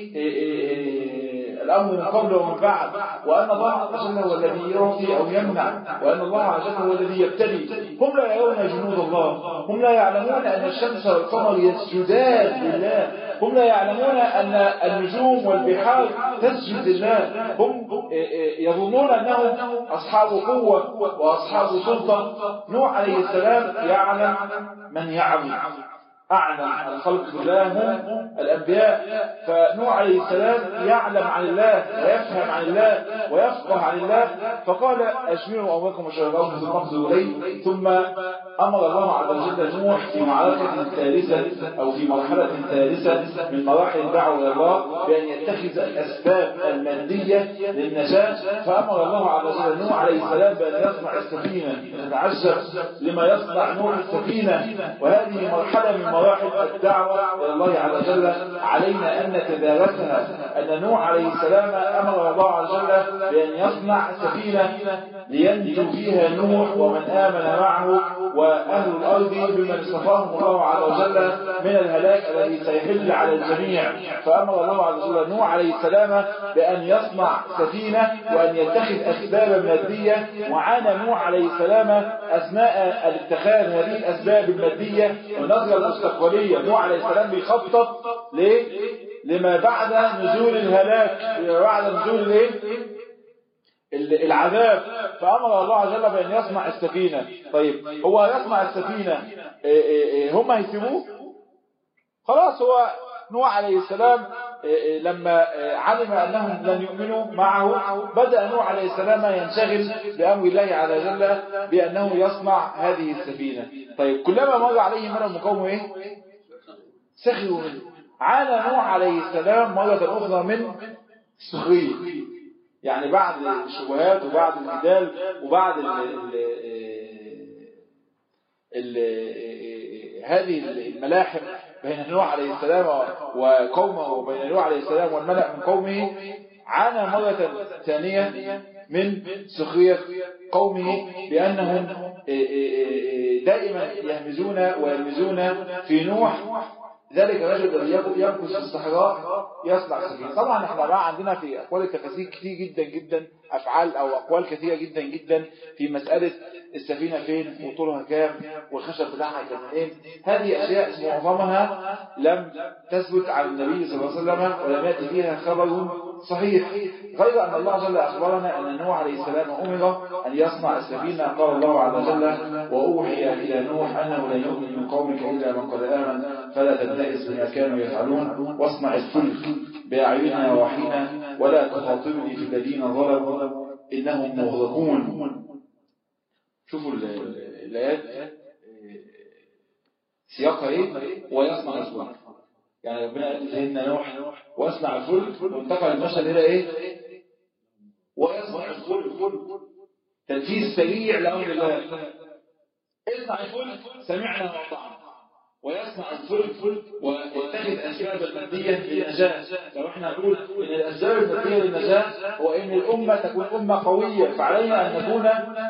الأمر من قبل ومن بعد، وأن الله عز وجل هو الذي يعطي أو يمنع، وأن الله عز وجل هو الذي يبتلي. هم لا يرون جنود الله، هم لا يعلمون أن الشمس والقمر يسجدان لله، هم لا يعلمون أن النجوم والبحار تسجد لله. هم يظنون أنهم أصحاب قوة وأصحاب سلطة. نوح عليه السلام يعلم من يعلم، أعلم الخلق بالله هم الأنبياء. فنوح عليه السلام يعلم عن الله ويفهم عن الله ويفقه عن الله، فقال أجمعوا أمركم وشركاءكم ثم اقضوا إلي. ثم أمر الله عز وجل نوح في معركة ثالثة أو في مرحلة ثالثة من مراحل الدعوة إلى الله بأن يتخذ الأسباب المادية للنجاة. فأمر الله عز وجل نوح عليه السلام بأن يصنع السفينة. نتعجب لما يصنع نوح السفينة، وهذه مرحلة من مراحل الدعوة إلى الله عز وجل علينا أن نتدارسها. أن نوح عليه السلام أمر الله عز وجل بأن يصنع سفينة لينجو فيها نوح ومن آمن معه وأهل الأرض بمن اصطفاهم الله عز وجل من الهلاك الذي سيحل على الجميع. فأمر الله عز وجل نوح عليه السلام بأن يصنع سفينة وأن يتخذ أسبابا مادية. وعانى نوح عليه السلام أثناء الاتخاذ هذه الأسباب المادية والنظرة المستقبلية. نوح عليه السلام بيخطط لما بعد نزول الهلاك، بعد نزول العذاب. فأمر الله عز وجل بأن يصنع السفينة. طيب هو يصنع السفينة، هم هيسيبوه؟ خلاص هو نوح عليه السلام لما علم أنهم لن يؤمنوا معه بدأ نوح عليه السلام ينشغل بأمر الله عز وجل بأنه يصنع هذه السفينة. طيب كلما مر عليه من المقوم ايه؟ سخروا منه. عانى نوح عليه السلام مرة أخرى من سخرية، يعني بعد الشبهات وبعد الجدال وبعد هذه الملاحم بين نوح عليه السلام وقومه وبين نوح عليه السلام والملأ من قومه، عانى مرة ثانية من سخرية قومه بأنهم دائما يهمزون ويلمزون في نوح ذلك الرجل الذي يمكث في الصحراء يصنع السفينة. طبعا احنا بقى عندنا في أقوال التفاسير كتير جدا جدا، أفعال أو أقوال كثيرة جدا جدا في مسألة السفينة فين وطولها كام والخشب بتاعها كان منين. هذه أشياء معظمها لم تثبت عن النبي صلى الله عليه وسلم ولم يأتي فيها خبر صحيح، غير أن الله جل أخبرنا أن نوح عليه السلام أمر أن يصنع السفينة. قال الله عز وجل: وأوحي إلى نوح أنه لن يؤمن من قومك إلا من قد آمن فلا تبتئس بما كانوا يفعلون واصنع الفلك بأعيننا ووحينا ولا تخاطبني في الذين ظلموا إنهم مغرقون. شوفوا الآيات سياقها إيه؟ ويصنع الفلك، يعني ربنا قال سيدنا نوح واصنع الفلك، وانتقل المشهد إلى إيه؟ ويصنع الفلك، تنفيذ سريع لأمر الله. اصنع الفلك سمعنا وأطعنا، ويصنع الفلك ويتخذ أسباب المادية للنجاة. لو احنا نقول إن الأسباب المادية للنجاة هو إن الأمة تكون أمة قوية، فعلينا أن نكون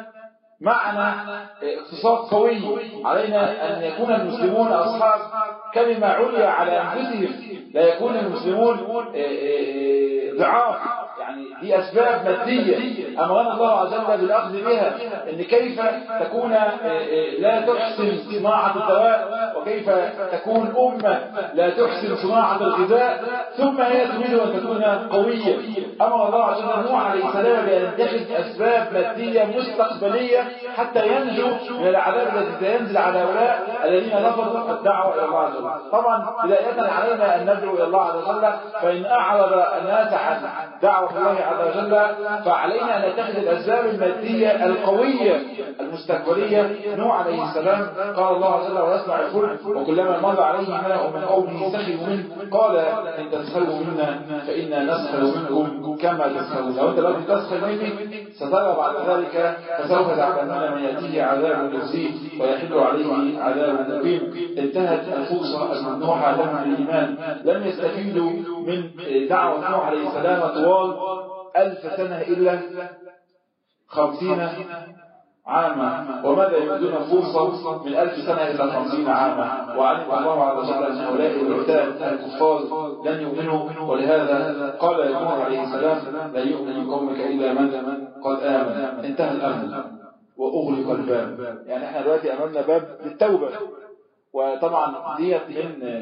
معنا اقتصاد قوي، علينا أن يكون المسلمون أصحاب كلمة عليا على أنفسهم، لا يكون المسلمون ضعاف. يعني دي أسباب مادية أمرنا الله عز وجل بالأخذ بها، إن كيف تكون لا تحسن صناعة الدواء، وكيف تكون أمة لا تحسن صناعة الغذاء ثم هي تريد أن تكون قوية. أمر الله عز وجل نوح عليه السلام بأن يتخذ أسباب مادية مستقبلية حتى ينجو من العذاب الذي سينزل على هؤلاء الذين رفضوا الدعوة إلى الله عز وجل. طبعا بداية علينا أن ندعو إلى الله عز وجل، فإن أعرض الناس عن دعوة الله عز وجل فعلينا أن نتخذ الأسباب المادية القوية المستقبلية. نوح عليه السلام قال الله عز وجل: ويصنع الفلك وكلما مر عليه ملأ من قومه سخروا منه قال إن تسخروا منا فإنا نسخر منكم كما تسخرون. لو أنت لم تسخر مني سترى بعد ذلك فسوف تعلمون من يأتيه عذاب يخزيه ويحل عليه عذاب مقيم. انتهت الفرصة الممنوحة لهم الإيمان، لم يستفيدوا من دعوة نوح عليه السلام طوال 1000 سنة إلا 50 عاما، وماذا يريدون فرصة من 1000 سنة إلى 50 عاما. وعلم الله عز وجل أن هؤلاء العتاد الكفار لن يؤمنوا، ولهذا قال نوح عليه السلام: لا يؤمن قومك إلا من قد آمن. انتهى الأمر وأغلق الباب. يعني احنا دلوقتي أمامنا باب للتوبة، وطبعا ديت من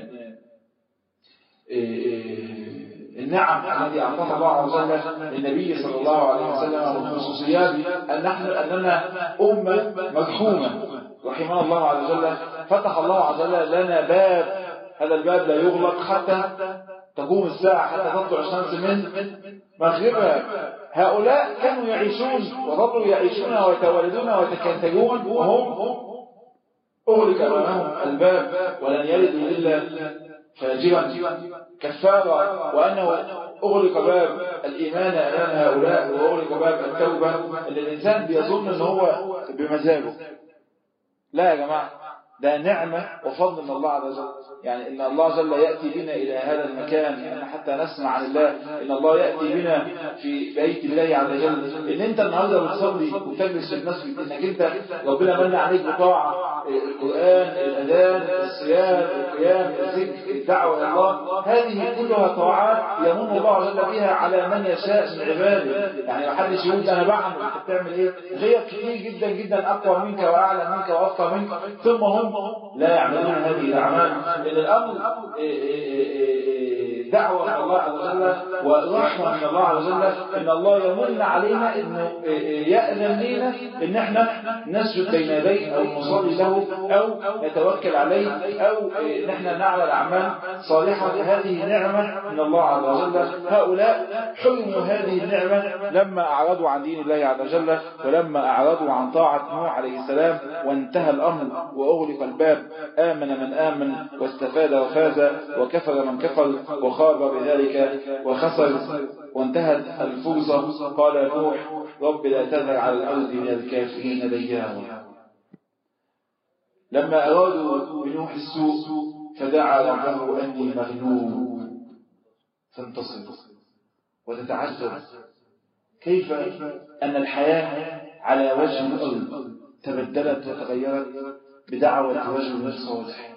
النعم التي أعطاها الله عز وجل للنبي صلى الله عليه وسلم، والخصوصيات أننا أمة مرحومة رحمنا الله عز وجل. فتح الله عز وجل لنا باب، هذا الباب لا يغلق حتى تقوم الساعة، حتى تطلع الشمس من مغربها. هؤلاء كانوا يعيشون وظلوا يعيشون ويتولدون ويتكاثرون وهم أغلق أمامهم الباب، ولن يلدوا إلا فاجرا كفارا، وأنه أغلق باب الإيمان أمام هؤلاء وأغلق باب التوبة اللي الإنسان بيظن أنه هو بمزاجه. لا يا جماعة، ده نعمة وفضل من الله عز وجل. يعني إن الله جل يأتي بنا إلى هذا المكان يعني حتى نسمع عن الله. إن الله يأتي بنا في بيت الله عز وجل. إن أنت النهاردة بتصلي وتجلس في المسجد، إنك أنت ربنا من عليك بطاعة، القرآن، الأذان، الصيام، القيام، الذكر، الدعوة إلى الله، هذه كلها طاعات يمن الله عز وجل بها على من يشاء من عباده. يعني ما حدش يقول أنا بعمل، أنت بتعمل إيه؟ غير كتير جدا جدا أقوى منك وأعلى منك وأفقه منك، ثم هم لا يعملون هذه الأعمال. إن الأمر دعوة من الله عز وجل ورحمة من الله عز وجل. إن الله يمن علينا إنه يأذن لنا إن احنا نسجد بين يديه أو نصلي له أو نتوكل عليه أو إن احنا نعمل أعمال صالحة. هذه نعمة من الله عز وجل. هؤلاء حرموا هذه النعمة لما أعرضوا عن دين الله عز وجل، ولما أعرضوا عن طاعة نوح عليه السلام، وانتهى الأمر وأغلق الباب. آمن من آمن واستفاد وفاز، وكفر من كفر وخاب بذلك وخسر وانتهت الفرصة. قال نوح رب لا تذر على الأرض من الكافرين ديارا. لما أرادوا بنوح السوء فدعا ربه أني مغلوب فانتصر. وتتعجب كيف أن الحياة على وجه الأرض تبدلت وتغيرت بدعوة رجل صالح.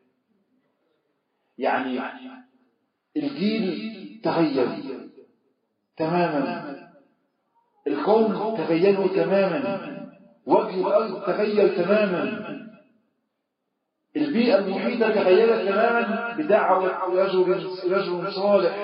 يعني الجيل تغير تماما، القوم تغيروا تماما، وجه الأرض تغير تماما، البيئة المحيطة تغيرت تماما بدعوة رجل صالح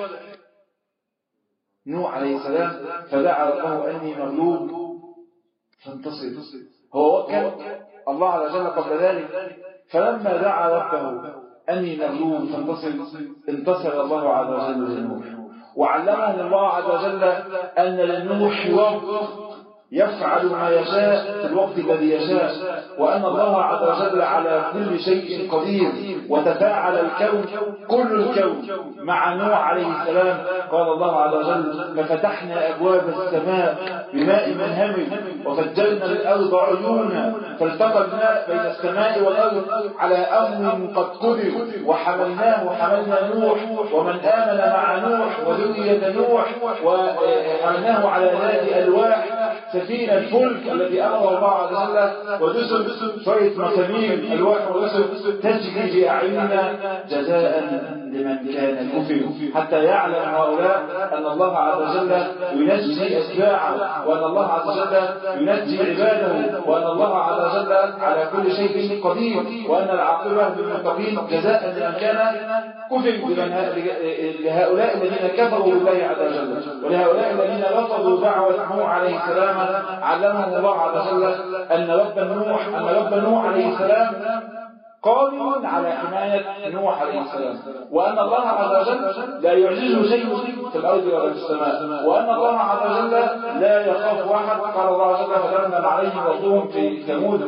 نوح عليه السلام. فدعا ربه أني مغلوب فانتصر. هو وكل الله عز وجل قبل ذلك، فلما دعا ربه أني مغلوب فانتصر انتصر الله عز وجل لنوح، وعلمه الله عز وجل أن لنوح وقت يفعل ما يشاء في الوقت الذي يشاء، وأن الله عز وجل على كل شيء قدير، وتفاعل الكون كل الكون مع نوح عليه السلام. قال الله عز وجل ففتحنا أبواب السماء بماء منهمر وفجرنا الأرض عيونا فالتقى الماء بين السماء والأرض على أمر قد قدر وحملنا نوح ومن آمن مع نوح وذرية نوح وحملناه على ذات ألواح سفينة الفلك التي أمر الله عز وجل ودسم شوية مسامير الواح ورسل تجري بأعيننا جزاء لمن كان كفر، حتى يعلم هؤلاء أن الله عز وجل ينجي أتباعه، وأن الله عز وجل ينجي عباده، وأن الله عز وجل على كل شيء قدير، وأن العاقبة للمتقين جزاء لمن كان كفر. لهؤلاء الذين كفروا بالله عز وجل ولهؤلاء الذين رفضوا دعوة نوح عليه السلام علمهم الله عز وجل أن رب نوح عليه السلام قادر على حماية نوح عليه السلام، وأن الله عز وجل لا يعجزه شيء في الأرض ولا في السماء، وأن الله عز وجل لا يخاف أحد. قال الله عز وجل فلندم عليهم ربهم في ثمود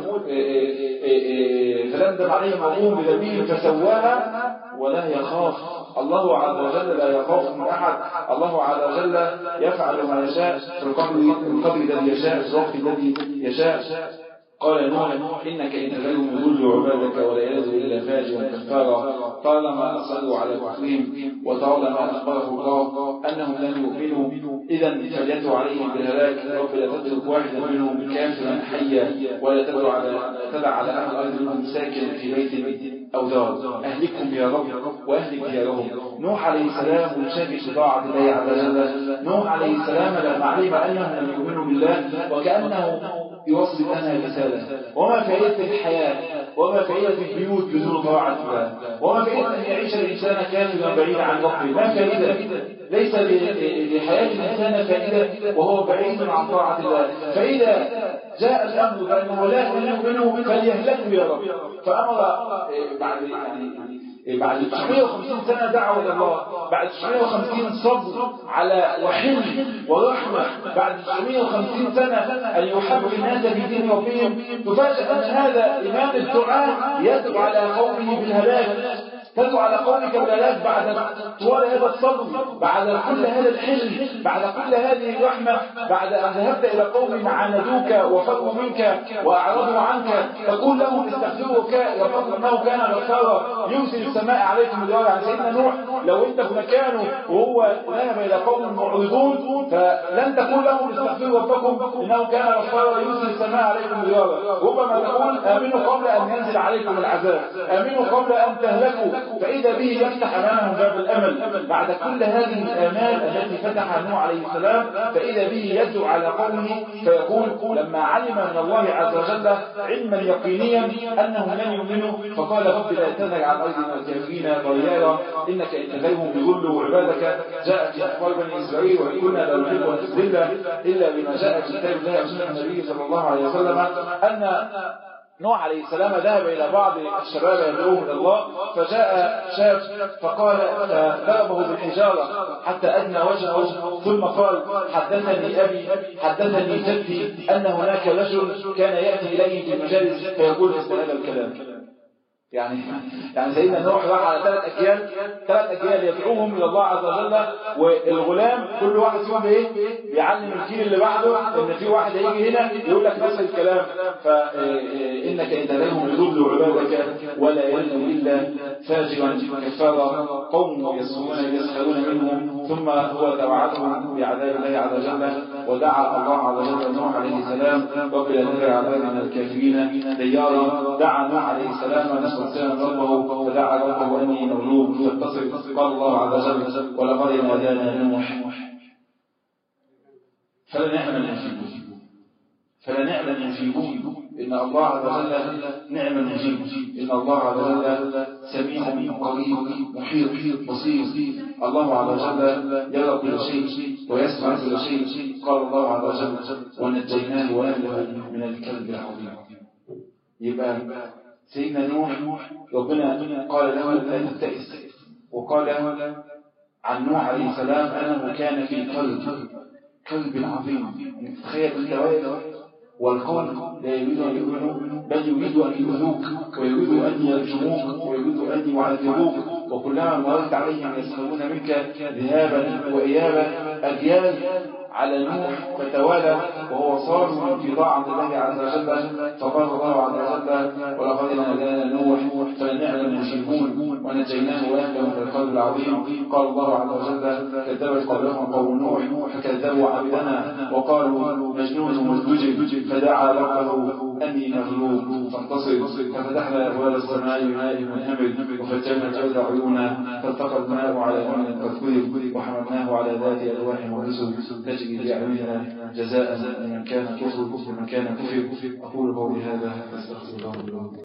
فلندم عليهم ربهم بذنبهم فسواها ولا يخاف. الله عز وجل لا يخاف من أحد. الله عز وجل يفعل ما يشاء في القدر الذي يشاء في الوقت الذي يشاء. قال نوح إنك إن تذرهم يضلوا عبادك ولا يلدوا إلا فاجرا كفارا. طالما أصروا على كفرهم وطالما أخبره الله أنهم لن يؤمنوا إذا فليتوا عليهم بالهلاك. رب لا تترك واحدا منهم كافرا حيا ولا تدع على أهل الأرض منهم ساكن في بيت أو دار. أهلكهم يا رب وأهلك ديارهم. نوح عليه السلام مشاكل بطاعة الله عز وجل. نوح عليه السلام لما علم أنهم لم يؤمنوا بالله وكأنه يوصل لنا رسالة. وما فائدة الحياة وما فائدة البيوت بدون طاعة الله، وما فائدة أن يعيش الإنسان كافرا بعيدا عن ربه. ما فائدة؟ ليس لحياة الإنسان فائدة وهو بعيد عن طاعة الله. فإذا جاء الأمر بأنه لا يؤمنوا فليهلكوا يا رب، فأمر بعد 950 سنة دعوة إلى الله، بعد 950 صبر على وحلم ورحمة، بعد 950 سنة أن يحب الناس في دين ربهم، تفاجأ أن هذا إمام الدعاء يدعو على قومه بالهلاك. تدعو على قومك بالهلاك بعد طوال هذا الصبر، بعد كل هذا الحلم، بعد كل هذه الرحمة، بعد أن ذهبت إلى قوم عاندوك وفروا منك وأعرضوا عنك، تقول لهم استغفروا ربكم إنه كان غفارا يرسل السماء عليكم مدرارا. عن سيدنا نوح لو أنت في مكانه وهو ذهب إلى قوم معرضون فلن تقول لهم استغفروا ربكم إنه كان غفارا يرسل السماء عليكم مدرارا. ربما تقول آمنوا قبل أن ينزل عليكم العذاب، آمنوا قبل أن تهلكوا، فإذا به يفتح أمامهم باب الأمل. بعد كل هذه الآمال التي فتحها نوح عليه السلام فإذا به يدعو على قومه فيقول لما علم من الله عز وجل علما يقينيا أنهم لن يؤمنوا فقال رب لا تذر عن أرض الكافرين ضيارا إنك إن تذرهم يضلوا عبادك. جاء في أخبار بني إسرائيل وإن كنا لا نحب أن تذل إلا بما جاء في كتاب الله وسنة النبي صلى الله عليه وسلم أن نوح عليه السلام ذهب إلى بعض الشباب يدعوهم إلى الله، فجاء شاب فقال فضربه بالحجارة حتى أدنى وجهه، ثم قال حدثني أبي حدثني جدي أن هناك رجل كان يأتي إليه في المجالس فيقول مثل هذا الكلام. يعني سيدنا نوح راح على 3 أجيال يدعوهم إلى الله عز وجل، والغلام كل واحد فيهم إيه بيعلم الجيل اللي بعده إن في واحد هيجي هنا يقول لك نفس الكلام، فإنك إن تدعوهم يضلوا عبادك ولا يلنوا إلا فاجرا كفارا قوم يسخرون منهم، ثم هو توعدهم بعذاب الله عز وجل، ودعا الله عز وجل نوح عليه السلام رب لا تذر عذاب على الكافرين ديارا. دعا نوح عليه السلام ربه فدعا ربه أني مغلوب فانتصر. قال الله عز وجل ولقد نادانا نوح فلنعم المجيبون. إن الله عز وجل نعم المجيب، إن الله عز وجل سميع قريب محيط بصير. الله عز وجل يرى كل شيء ويسمع كل شيء. قال الله عز وجل ونجيناه وأهله من الكلب العظيم. يبقى سيدنا نوح ربنا قال له لا تبتئس، وقال عن نوح عليه السلام أنه كان في كلب عظيم. تخيل الدوائر والقوم لا يريد أن يؤمنوا بل يريد أن يؤذوك ويريد أن يرجموك ويريد أن يعذبوك، وكلما مررت عليهم يسخرون منك ذهابا وإيابا. أجيال على نوح فتوالى وهو صار في طاعة الله عز وجل. فقال الله عز وجل ولقد نادانا نوح فلنعم المجيبون ونجيناه وأهله من الكرب العظيم. قال الله عز وجل كذبت قبلهم قوم نوح فكذبوا عبدنا وقالوا مجنون مزدجر فدعا ربه أني مغلوب فانتصر. ففتحنا أبواب السماء بماء منهمر وفجرنا الأرض عيونا فالتقى الماء على أمر قد قدر وحملناه على ذات ألواح ونسر تجري بأعيننا جزاء من كان كفر من كان كفر. أقول قولي هذا أستغفر الله.